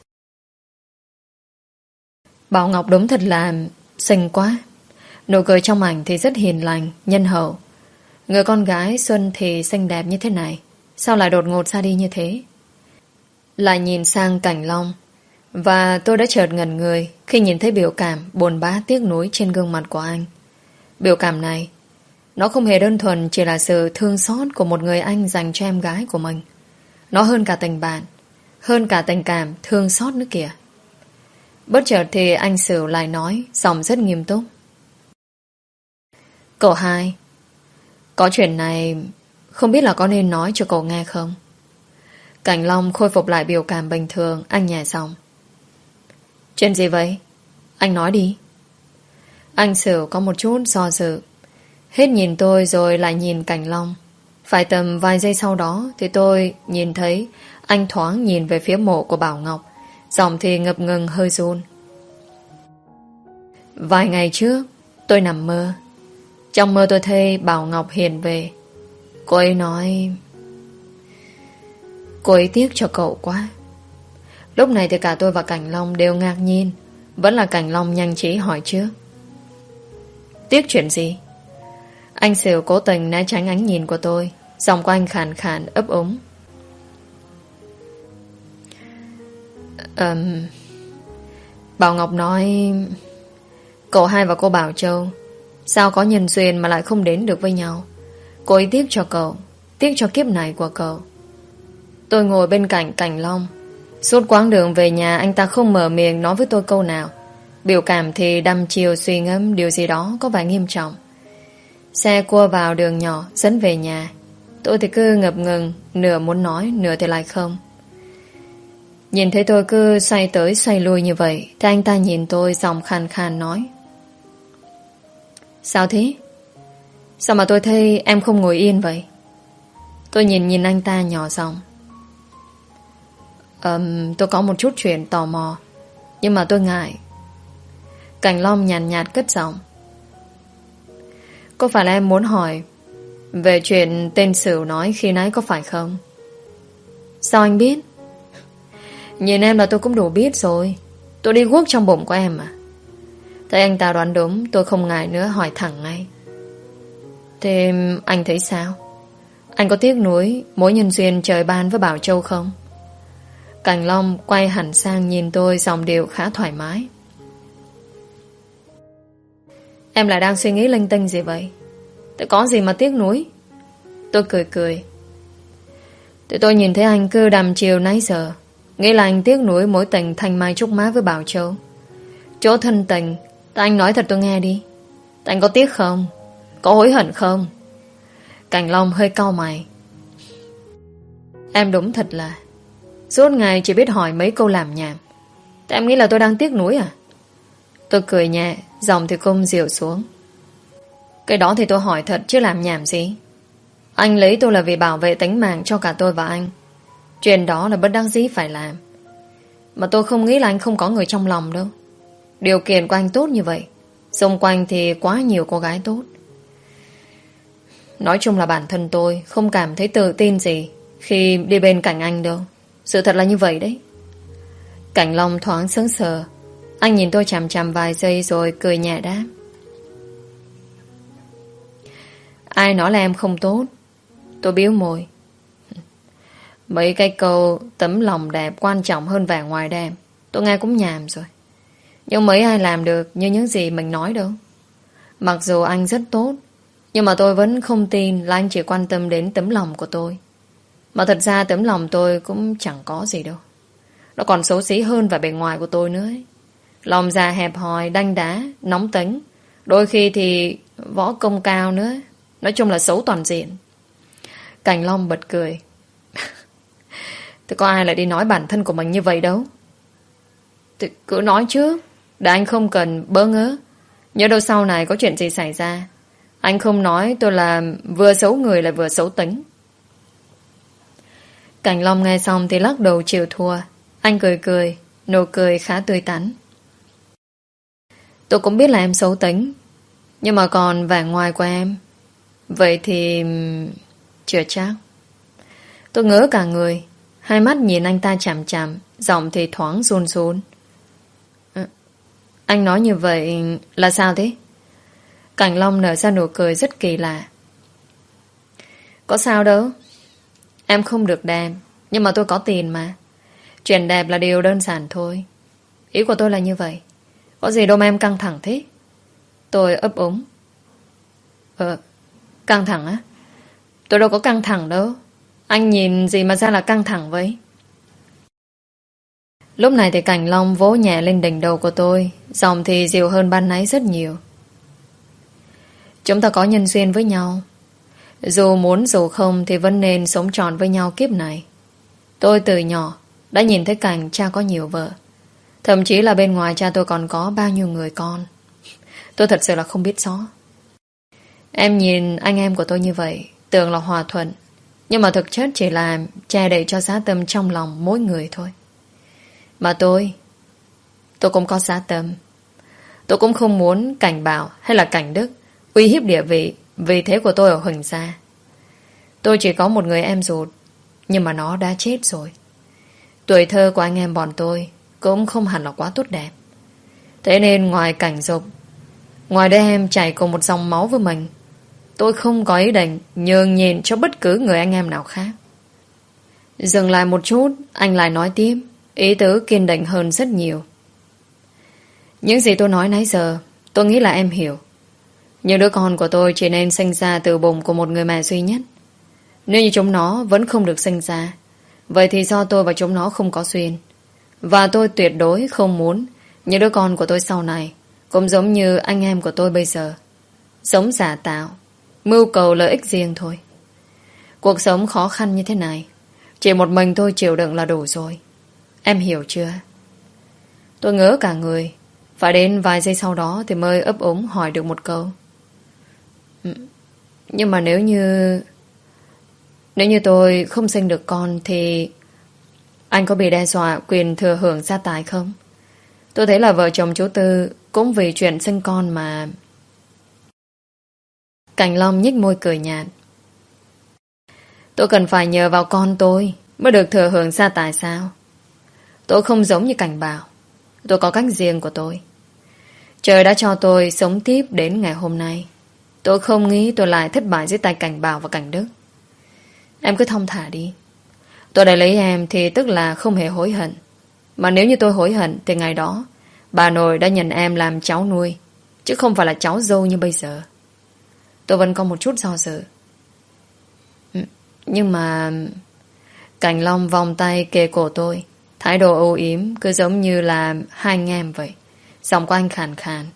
Bảo Ngọc đúng thật là xinh quá. Nụ cười trong ảnh thì rất hiền lành, nhân hậu. Người con gái Xuân thì xinh đẹp như thế này, sao lại đột ngột ra đi như thế? Lại nhìn sang Cảnh Long, và tôi đã chợt ngẩn người khi nhìn thấy biểu cảm buồn bã tiếc nuối trên gương mặt của anh. Biểu cảm này, nó không hề đơn thuần chỉ là sự thương xót của một người anh dành cho em gái của mình. Nó hơn cả tình bạn, hơn cả tình cảm thương xót nữa kìa. Bất chợt thì anh Sửu lại nói, giọng rất nghiêm túc: "Cậu hai, có chuyện này không biết là có nên nói cho cậu nghe không?" Cảnh Long khôi phục lại biểu cảm bình thường, anh nhẹ giọng: "Chuyện gì vậy? Anh nói đi." Anh Sửu có một chút do dự, hết nhìn tôi rồi lại nhìn Cảnh Long. Phải tầm vài giây sau đó thì tôi nhìn thấy anh thoáng nhìn về phía mộ của Bảo Ngọc, giọng thì ngập ngừng hơi run. "Vài ngày trước tôi nằm mơ. Trong mơ tôi thấy Bảo Ngọc hiện về. Cô ấy nói cô ấy tiếc cho cậu quá." Lúc này thì cả tôi và Cảnh Long đều ngạc nhiên. Vẫn là Cảnh Long nhanh trí hỏi trước: "Tiếc chuyện gì?" Anh Sửu cố tình né tránh ánh nhìn của tôi, giọng của anh khàn khàn ấp úng: um, Bảo Ngọc nói cậu hai và cô Bảo Châu sao có nhân duyên mà lại không đến được với nhau. Cô ấy tiếc cho cậu, tiếc cho kiếp này của cậu. Tôi ngồi bên cạnh Cảnh Long. Suốt quãng đường về nhà anh ta không mở miệng nói với tôi câu nào. Biểu cảm thì đăm chiều suy ngẫm điều gì đó có vẻ nghiêm trọng. Xe cua vào đường nhỏ dẫn về nhà. Tôi thì cứ ngập ngừng, nửa muốn nói, nửa thì lại không. Nhìn thấy tôi cứ xoay tới xoay lui như vậy thì anh ta nhìn tôi giọng khàn khàn nói: "Sao thế? Sao mà tôi thấy em không ngồi yên vậy?" Tôi nhìn nhìn anh ta nhỏ giọng: um, Tôi có một chút chuyện tò mò, nhưng mà tôi ngại." Cảnh Long nhàn nhạt, nhạt cất giọng: "Có phải là em muốn hỏi về chuyện tên Sửu nói khi nãy có phải không?" "Sao anh biết?" "Nhìn em là tôi cũng đủ biết rồi. Tôi đi guốc trong bụng của em mà." Thấy anh ta đoán đúng, tôi không ngại nữa hỏi thẳng ngay: "Thế anh thấy sao? Anh có tiếc nuối mối nhân duyên trời ban với Bảo Châu không? Cảnh Long quay hẳn sang nhìn tôi, giọng điệu khá thoải mái. Em lại đang suy nghĩ linh tinh gì vậy? Tại có gì mà tiếc nuối? Tôi cười cười. Tại tôi nhìn thấy anh cứ đăm chiều nãy giờ, nghĩ là anh tiếc nuối mối tình thanh mai trúc mã với Bảo Châu. Chỗ thân tình, tại anh nói thật tôi nghe đi. Tại anh có tiếc không? Có hối hận không? Cảnh Long hơi cau mày. Em đúng thật là suốt ngày chỉ biết hỏi mấy câu làm nhảm. Tại em nghĩ là tôi đang tiếc nuối à? Tôi cười nhẹ, giọng thì cung dịu xuống. Cái đó thì tôi hỏi thật chứ làm nhảm gì. Anh lấy tôi là vì bảo vệ tính mạng cho cả tôi và anh. Chuyện đó là bất đắc dĩ phải làm. Mà tôi không nghĩ là anh không có người trong lòng đâu. Điều kiện của anh tốt như vậy, xung quanh thì quá nhiều cô gái tốt. Nói chung là bản thân tôi không cảm thấy tự tin gì khi đi bên cạnh anh đâu. Sự thật là như vậy đấy. Cảnh Long thoáng sững sờ. Anh nhìn tôi chằm chằm vài giây rồi cười nhẹ đáp. Ai nói là em không tốt? Tôi bĩu môi. Mấy cái câu tấm lòng đẹp quan trọng hơn vẻ ngoài đẹp tôi nghe cũng nhàm rồi. Nhưng mấy ai làm được như những gì mình nói đâu. Mặc dù anh rất tốt, nhưng mà tôi vẫn không tin là anh chỉ quan tâm đến tấm lòng của tôi. Mà thật ra tấm lòng tôi cũng chẳng có gì đâu. Nó còn xấu xí hơn vẻ bề ngoài của tôi nữa ấy. Lòng già hẹp hòi, đanh đá, nóng tính. Đôi khi thì võ công cao nữa. Nói chung là xấu toàn diện. Cảnh Long bật cười. Thì có ai lại đi nói bản thân của mình như vậy đâu. Thì cứ nói trước, để anh không cần bỡ ngỡ. Nhớ đâu sau này có chuyện gì xảy ra, anh không nói tôi là vừa xấu người lại vừa xấu tính. Cảnh Long nghe xong thì lắc đầu chịu thua. Anh cười cười, nụ cười khá tươi tắn. Tôi cũng biết là em xấu tính, nhưng mà còn vẻ ngoài của em, vậy thì chưa chắc. Tôi ngỡ cả người. Hai mắt nhìn anh ta chằm chằm, giọng thì thoáng run run. À, anh nói như vậy là sao thế? Cảnh Long nở ra nụ cười rất kỳ lạ. Có sao đâu. Em không được đẹp, nhưng mà tôi có tiền mà. Chuyện đẹp là điều đơn giản thôi. Ý của tôi là như vậy. Có gì đâu mà em căng thẳng thế? Tôi ấp úng. Ờ, căng thẳng á? Tôi đâu có căng thẳng đâu. Anh nhìn gì mà ra là căng thẳng vậy? Lúc này thì Cảnh Long vỗ nhẹ lên đỉnh đầu của tôi, giọng thì dịu hơn ban nãy rất nhiều. Chúng ta có nhân duyên với nhau. Dù muốn dù không thì vẫn nên sống trọn với nhau kiếp này. Tôi từ nhỏ đã nhìn thấy Cảnh cha có nhiều vợ. Thậm chí là bên ngoài cha tôi còn có bao nhiêu người con. Tôi thật sự là không biết rõ. Em nhìn anh em của tôi như vậy, tưởng là hòa thuận, nhưng mà thực chất chỉ là che đậy cho dã tâm trong lòng mỗi người thôi. Mà tôi Tôi cũng có dã tâm. Tôi cũng không muốn Cảnh Bảo hay là Cảnh Đức uy hiếp địa vị vì thế của tôi ở Huỳnh Gia. Tôi chỉ có một người em ruột, nhưng mà nó đã chết rồi. Tuổi thơ của anh em bọn tôi cũng không hẳn là quá tốt đẹp. Thế nên ngoài Cảnh Dục, ngoài đây em chảy cùng một dòng máu với mình, tôi không có ý định nhường nhịn cho bất cứ người anh em nào khác. Dừng lại một chút, anh lại nói tiếp, ý tứ kiên định hơn rất nhiều. Những gì tôi nói nãy giờ, tôi nghĩ là em hiểu. Những đứa con của tôi chỉ nên sinh ra từ bụng của một người mẹ duy nhất. Nếu như chúng nó vẫn không được sinh ra, vậy thì do tôi và chúng nó không có duyên. Và tôi tuyệt đối không muốn những đứa con của tôi sau này cũng giống như anh em của tôi bây giờ, sống giả tạo, mưu cầu lợi ích riêng thôi. Cuộc sống khó khăn như thế này, chỉ một mình tôi chịu đựng là đủ rồi. Em hiểu chưa? Tôi ngỡ cả người. Phải đến vài giây sau đó thì mới ấp úng hỏi được một câu. Nhưng mà nếu như Nếu như tôi không sinh được con thì anh có bị đe dọa quyền thừa hưởng gia tài không? Tôi thấy là vợ chồng chú Tư cũng vì chuyện sinh con mà. Cảnh Long nhếch môi cười nhạt. Tôi cần phải nhờ vào con tôi mới được thừa hưởng gia tài sao? Tôi không giống như Cảnh Bảo. Tôi có cách riêng của tôi. Trời đã cho tôi sống tiếp đến ngày hôm nay. Tôi không nghĩ tôi lại thất bại dưới tay Cảnh Bảo và Cảnh Đức. Em cứ thong thả đi. Tôi đã lấy em thì tức là không hề hối hận. Mà nếu như tôi hối hận thì ngày đó bà nội đã nhận em làm cháu nuôi, chứ không phải là cháu dâu như bây giờ. Tôi vẫn có một chút do dự. Nhưng mà... Cảnh Long vòng tay kề cổ tôi, thái độ âu yếm cứ giống như là hai anh em vậy. Giọng của anh khàn khàn.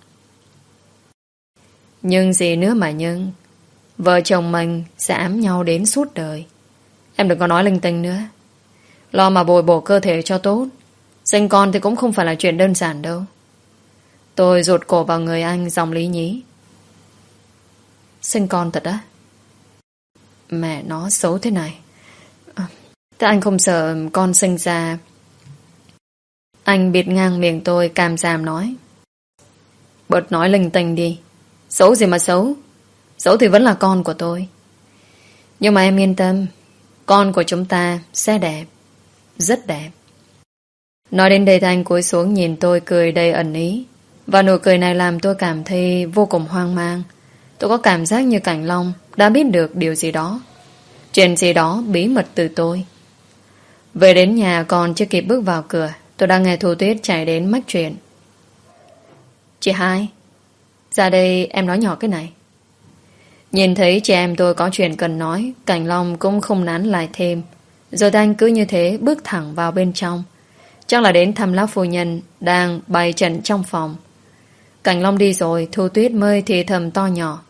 Nhưng gì nữa mà nhưng, vợ chồng mình sẽ ám nhau đến suốt đời. Em đừng có nói linh tinh nữa. Lo mà bồi bổ cơ thể cho tốt. Sinh con thì cũng không phải là chuyện đơn giản đâu. Tôi rụt cổ vào người anh, giọng lý nhí. Sinh con thật á? Mẹ nó xấu thế này. à, Thế anh không sợ con sinh ra... Anh bịt ngang miệng tôi, càm giảm nói. Bớt nói linh tinh đi. Xấu gì mà xấu. Xấu thì vẫn là con của tôi. Nhưng mà em yên tâm, con của chúng ta sẽ đẹp. Rất đẹp. Nói đến đây thì anh cúi xuống nhìn tôi cười đầy ẩn ý. Và nụ cười này làm tôi cảm thấy vô cùng hoang mang. Tôi có cảm giác như Cảnh Long đã biết được điều gì đó. Chuyện gì đó bí mật từ tôi. Về đến nhà còn chưa kịp bước vào cửa, tôi đang nghe Thu Tuyết chạy đến mách chuyện. Chị Hai, ra đây em nói nhỏ cái này. Nhìn thấy chị em tôi có chuyện cần nói, Cảnh Long cũng không nán lại thêm. Rồi anh cứ như thế bước thẳng vào bên trong. Chắc là đến thăm lão phu nhân đang bày trận trong phòng. Cảnh Long đi rồi, Thu Tuyết mới thì thầm to nhỏ.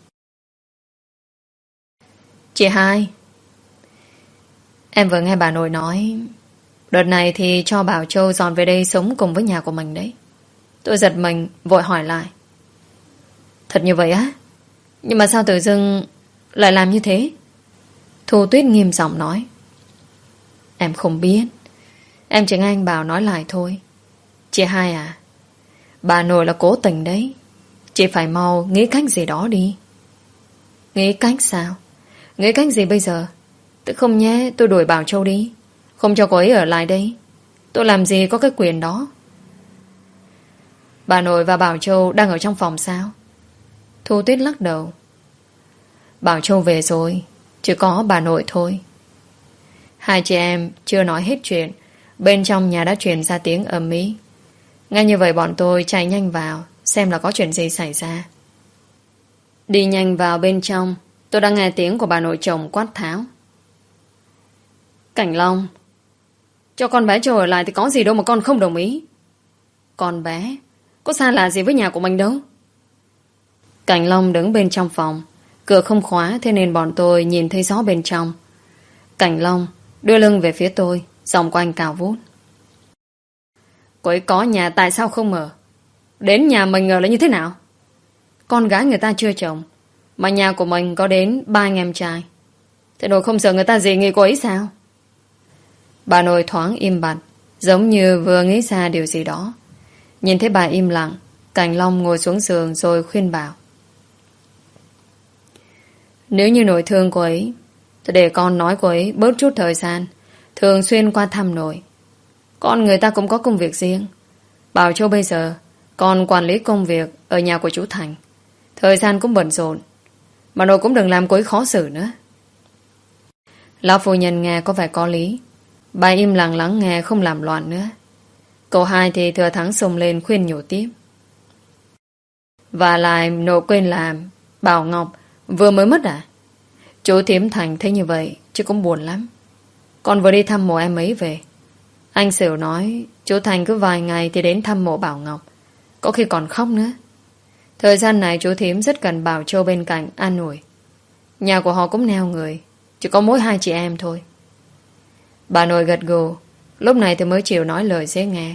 Chị Hai, em vừa nghe bà nội nói đợt này thì cho Bảo Châu dọn về đây sống cùng với nhà của mình đấy. Tôi giật mình vội hỏi lại. Thật như vậy á? Nhưng mà sao tự dưng lại làm như thế? Thu Tuyết nghiêm giọng nói. Em không biết. Em chỉ nghe anh Bảo nói lại thôi. Chị Hai à, bà nội là cố tình đấy. Chị phải mau nghĩ cách gì đó đi. Nghĩ cách sao? Nghĩ cách gì bây giờ? Tự không nhé, tôi đuổi Bảo Châu đi, không cho cô ấy ở lại đây. Tôi làm gì có cái quyền đó. Bà nội và Bảo Châu đang ở trong phòng sao? Thu Tuyết lắc đầu. Bảo Châu về rồi, chỉ có bà nội thôi. Hai chị em chưa nói hết chuyện, bên trong nhà đã truyền ra tiếng ầm ĩ. Ngay như vậy bọn tôi chạy nhanh vào xem là có chuyện gì xảy ra. Đi nhanh vào bên trong, tôi đang nghe tiếng của bà nội chồng quát tháo. Cảnh Long, cho con bé Châu ở lại thì có gì đâu mà con không đồng ý. Con bé có xa lạ gì với nhà của mình đâu. Cảnh Long đứng bên trong phòng, cửa không khóa, thế nên bọn tôi nhìn thấy rõ bên trong. Cảnh Long đưa lưng về phía tôi, giọng của anh cào vút. Cô ấy có nhà tại sao không ở? Đến nhà mình ở là như thế nào? Con gái người ta chưa chồng, mà nhà của mình có đến ba anh em trai. Thế rồi không sợ người ta gì nghĩ cô ấy sao? Bà nội thoáng im bặt, giống như vừa nghĩ ra điều gì đó. Nhìn thấy bà im lặng, Cảnh Long ngồi xuống giường rồi khuyên bảo. Nếu như nội thương cô ấy thì để con nói cô ấy bớt chút thời gian, thường xuyên qua thăm nội. Con người ta cũng có công việc riêng. Bảo Châu bây giờ còn quản lý công việc ở nhà của chú Thành, thời gian cũng bận rộn. Mà nội cũng đừng làm cô ấy khó xử nữa. Lão phu nhân nghe có vẻ có lý. Bà im lặng lắng nghe, không làm loạn nữa. Cậu hai thì thừa thắng xông lên khuyên nhủ tiếp. Và lại nội quên làm Bảo Ngọc vừa mới mất à? Chú Thiếm Thành thấy như vậy chứ cũng buồn lắm. Con vừa đi thăm mộ em ấy về. Anh Sửu nói chú Thành cứ vài ngày thì đến thăm mộ Bảo Ngọc, có khi còn khóc nữa. Thời gian này chú Thiếm rất cần Bảo Châu bên cạnh an ủi. Nhà của họ cũng neo người, chỉ có mỗi hai chị em thôi. Bà nội gật gù, lúc này thì mới chịu nói lời dễ nghe.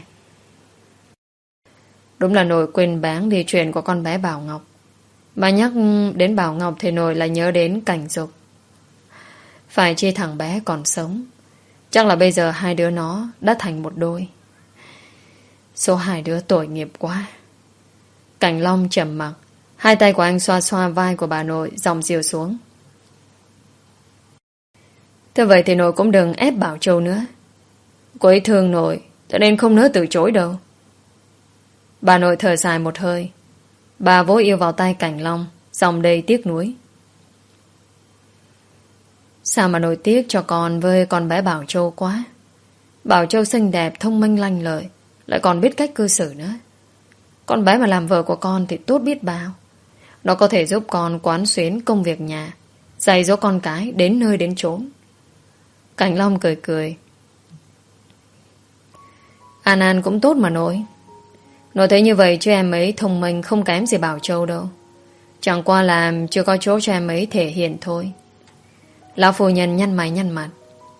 Đúng là nội quên báng đi chuyện của con bé Bảo Ngọc. Mà nhắc đến Bảo Ngọc thì nội lại nhớ đến Cảnh Dục. Phải chi thằng bé còn sống, chắc là bây giờ hai đứa nó đã thành một đôi. Số hai đứa tội nghiệp quá. Cảnh Long trầm mặc, hai tay của anh xoa xoa vai của bà nội, giọng dịu xuống. Thế vậy thì nội cũng đừng ép Bảo Châu nữa. Cô ấy thương nội, cho nên không nỡ từ chối đâu. Bà nội thở dài một hơi. Bà vỗ yêu vào tay Cảnh Long, giọng đầy tiếc nuối. Sao mà nổi tiếc cho con với con bé Bảo Châu quá. Bảo Châu xinh đẹp, thông minh lanh lợi, lại còn biết cách cư xử nữa. Con bé mà làm vợ của con thì tốt biết bao. Nó có thể giúp con quán xuyến công việc nhà, dạy dỗ con cái đến nơi đến chốn. Cảnh Long cười cười. An An cũng tốt mà nội. Nội thấy như vậy chứ em ấy thông minh không kém gì Bảo Châu đâu. Chẳng qua là chưa có chỗ cho em ấy thể hiện thôi. Lão phu nhân nhăn mày nhăn mặt.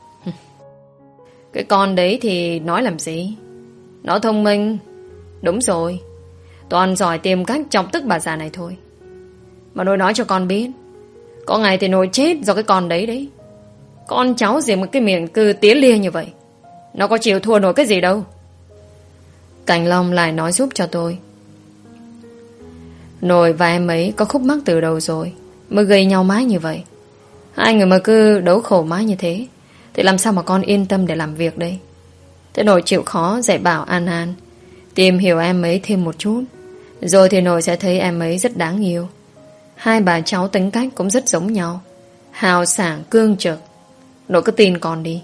Cái con đấy thì nói làm gì? Nó thông minh. Đúng rồi. Toàn giỏi tìm cách chọc tức bà già này thôi. Mà nội nói cho con biết, có ngày thì nội chết do cái con đấy đấy. Con cháu gì một cái miệng cư tía lia như vậy, nó có chịu thua nổi cái gì đâu. Cảnh Long lại nói giúp cho tôi. Nội và em ấy có khúc mắc từ đầu rồi mới gây nhau mãi như vậy. Hai người mà cứ đấu khổ mãi như thế thì làm sao mà con yên tâm để làm việc đây. Thế nội chịu khó dạy bảo An An tìm hiểu em ấy thêm một chút, rồi thì nội sẽ thấy em ấy rất đáng yêu. Hai bà cháu tính cách cũng rất giống nhau, hào sảng cương trực. Nội cứ tin con đi.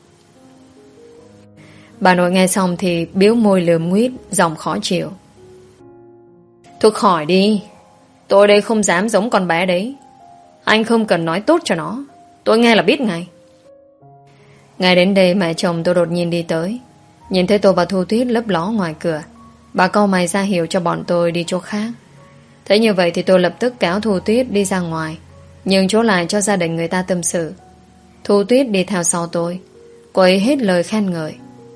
Bà nội nghe xong thì biếu môi lườm nguyết, giọng khó chịu. Thôi khỏi đi. Tôi đây không dám giống con bé đấy. Anh không cần nói tốt cho nó, tôi nghe là biết ngay. Ngay đến đây mẹ chồng tôi đột nhiên đi tới. Nhìn thấy tôi và Thu Tuyết lấp ló ngoài cửa, bà cau mày ra hiệu cho bọn tôi đi chỗ khác. Thế như vậy thì tôi lập tức kéo Thu Tuyết đi ra ngoài, nhường chỗ lại cho gia đình người ta tâm sự. Thu Tuyết đi theo sau tôi. Cô ấy hết lời khen ngợi.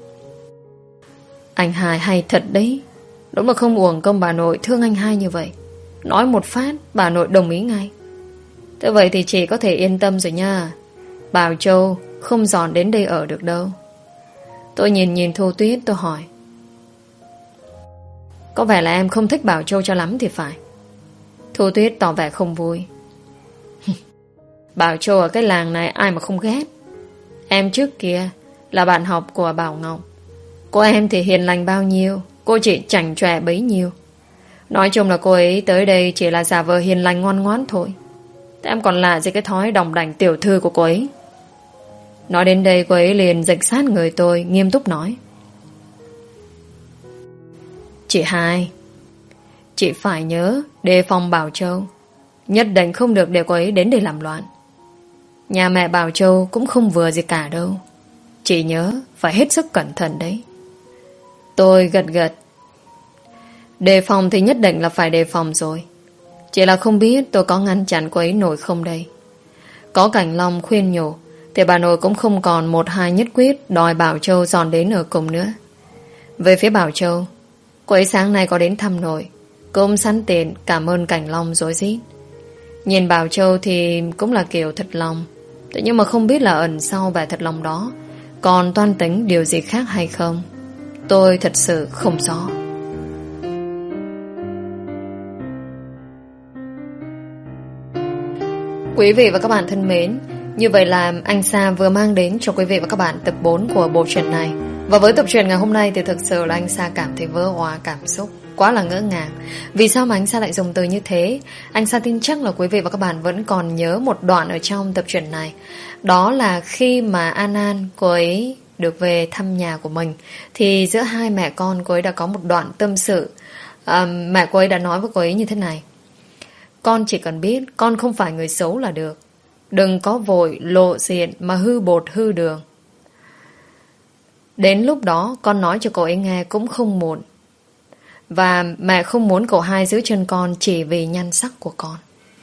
Anh hai hay thật đấy. Đúng là không uổng công bà nội thương anh hai như vậy. Nói một phát bà nội đồng ý ngay. Thế vậy thì chị có thể yên tâm rồi nha. Bảo Châu không dọn đến đây ở được đâu. Tôi nhìn nhìn Thu Tuyết, tôi hỏi. Có vẻ là em không thích Bảo Châu cho lắm thì phải. Thu Tuyết tỏ vẻ không vui. Bảo Châu ở cái làng này ai mà không ghét. Em trước kia là bạn học của Bảo Ngọc. Cô em thì hiền lành bao nhiêu, cô chị chảnh chọe bấy nhiêu. Nói chung là cô ấy tới đây chỉ là giả vờ hiền lành ngoan ngoãn thôi. Thế em còn lạ gì cái thói đồng đảnh tiểu thư của cô ấy. Nói đến đây cô ấy liền dịch sát người tôi, nghiêm túc nói. Chị hai, chị phải nhớ đề phòng Bảo Châu. Nhất định không được để cô ấy đến để làm loạn. Nhà mẹ Bảo Châu cũng không vừa gì cả đâu. Chị nhớ phải hết sức cẩn thận đấy. Tôi gật gật. Đề phòng thì nhất định là phải đề phòng rồi. Chỉ là không biết tôi có ngăn chặn cô ấy nổi không đây. Có Cảnh Long khuyên nhủ thì bà nội cũng không còn một hai nhất quyết đòi Bảo Châu dọn đến ở cùng nữa. Về phía Bảo Châu, cô ấy sáng nay có đến thăm nội, cũng sẵn tiền cảm ơn Cảnh Long rối rít. Nhìn Bảo Châu thì cũng là kiểu thật lòng. Thế nhưng mà không biết là ẩn sau vẻ thật lòng đó còn toan tính điều gì khác hay không. Tôi thật sự không rõ. Quý vị và các bạn thân mến, như vậy là anh Sa vừa mang đến cho quý vị và các bạn tập bốn của bộ truyện này. Và với tập truyện ngày hôm nay thì thực sự là anh Sa cảm thấy vỡ òa cảm xúc, quá là ngỡ ngàng. Vì sao mà anh Sa lại dùng từ như thế? Anh Sa tin chắc là quý vị và các bạn vẫn còn nhớ một đoạn ở trong tập truyện này. Đó là khi mà An An, cô ấy được về thăm nhà của mình, thì giữa hai mẹ con cô ấy đã có một đoạn tâm sự. à, Mẹ cô ấy đã nói với cô ấy như thế này: con chỉ cần biết con không phải người xấu là được. Đừng có vội lộ diện mà hư bột hư đường. Đến lúc đó con nói cho cậu ấy nghe cũng không muộn. Và mẹ không muốn cậu hai giữ chân con chỉ vì nhan sắc của con.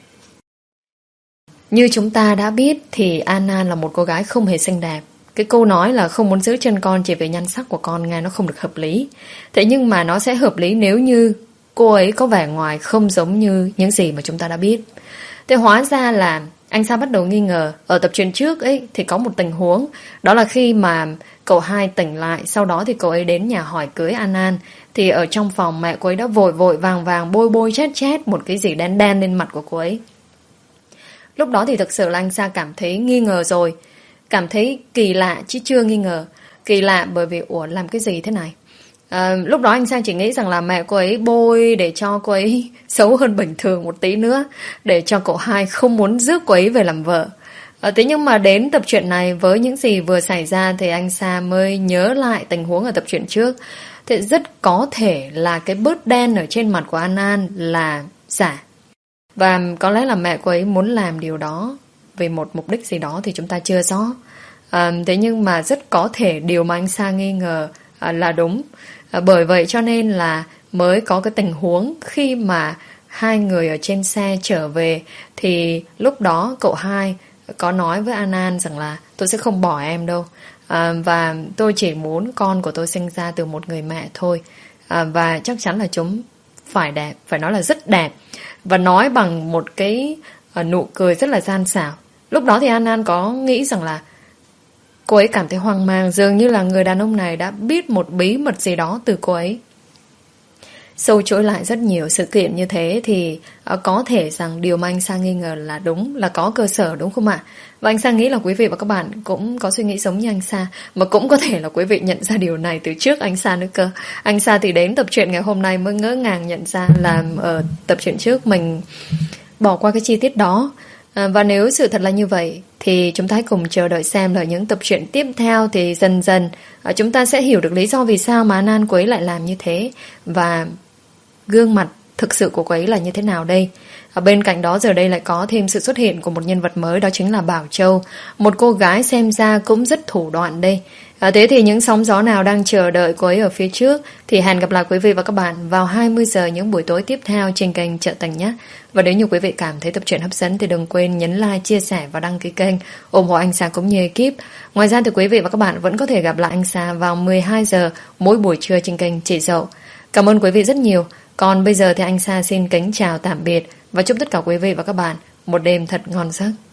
Như chúng ta đã biết thì Anna là một cô gái không hề xinh đẹp. Cái câu nói là không muốn giữ chân con chỉ vì nhan sắc của con nghe nó không được hợp lý. Thế nhưng mà nó sẽ hợp lý nếu như cô ấy có vẻ ngoài không giống như những gì mà chúng ta đã biết. Thế hóa ra là anh Sa bắt đầu nghi ngờ. Ở tập truyện trước ấy thì có một tình huống. Đó là khi mà cậu hai tỉnh lại, sau đó thì cậu ấy đến nhà hỏi cưới An An. Thì ở trong phòng mẹ cô ấy đã vội vội vàng vàng bôi bôi chét chét một cái gì đen đen lên mặt của cô ấy. Lúc đó thì thực sự là anh Sa cảm thấy nghi ngờ rồi. Cảm thấy kỳ lạ chứ chưa nghi ngờ. Kỳ lạ bởi vì ủa làm cái gì thế này. À, lúc đó anh Sa chỉ nghĩ rằng là mẹ cô ấy bôi để cho cô ấy xấu hơn bình thường một tí nữa, để cho cậu hai không muốn rước cô ấy về làm vợ. À, thế nhưng mà đến tập truyện này với những gì vừa xảy ra thì anh Sa mới nhớ lại tình huống ở tập truyện trước. Thì rất có thể là cái bớt đen ở trên mặt của An An là giả. Và có lẽ là mẹ cô ấy muốn làm điều đó vì một mục đích gì đó thì chúng ta chưa rõ. À, thế nhưng mà rất có thể điều mà anh Sa nghi ngờ à, là đúng. À, bởi vậy cho nên là mới có cái tình huống khi mà hai người ở trên xe trở về thì lúc đó cậu hai có nói với An An rằng là tôi sẽ không bỏ em đâu. À, và tôi chỉ muốn con của tôi sinh ra từ một người mẹ thôi. À, và chắc chắn là chúng phải đẹp, phải nói là rất đẹp. Và nói bằng một cái uh, nụ cười rất là gian xảo. Lúc đó thì An An có nghĩ rằng là cô ấy cảm thấy hoang mang, dường như là người đàn ông này đã biết một bí mật gì đó từ cô ấy. Sâu chuỗi lại rất nhiều sự kiện như thế thì uh, có thể rằng điều mà anh Sa nghi ngờ là đúng, là có cơ sở, đúng không ạ? Và anh Sa nghĩ là quý vị và các bạn cũng có suy nghĩ giống như anh Sa, mà cũng có thể là quý vị nhận ra điều này từ trước anh Sa nữa cơ. Anh Sa thì đến tập truyện ngày hôm nay mới ngỡ ngàng nhận ra là ở tập truyện trước mình bỏ qua cái chi tiết đó. À, và nếu sự thật là như vậy thì chúng ta hãy cùng chờ đợi xem là những tập truyện tiếp theo thì dần dần à, chúng ta sẽ hiểu được lý do vì sao mà An An cô ấy lại làm như thế và gương mặt thực sự của cô ấy là như thế nào đây. Ở bên cạnh đó giờ đây lại có thêm sự xuất hiện của một nhân vật mới, đó chính là Bảo Châu, một cô gái xem ra cũng rất thủ đoạn đây. À, thế thì những sóng gió nào đang chờ đợi cô ấy ở phía trước thì hẹn gặp lại quý vị và các bạn vào hai mươi giờ những buổi tối tiếp theo trên kênh Chợ Tình nhé. Và nếu như quý vị cảm thấy tập truyện hấp dẫn thì đừng quên nhấn like, chia sẻ và đăng ký kênh ủng hộ anh Sa cũng như ekip. Ngoài ra thì quý vị và các bạn vẫn có thể gặp lại anh Sa vào mười hai giờ mỗi buổi trưa trên kênh Chị Dậu. Cảm ơn quý vị rất nhiều. Còn bây giờ thì anh Sa xin kính chào tạm biệt và chúc tất cả quý vị và các bạn một đêm thật ngon giấc.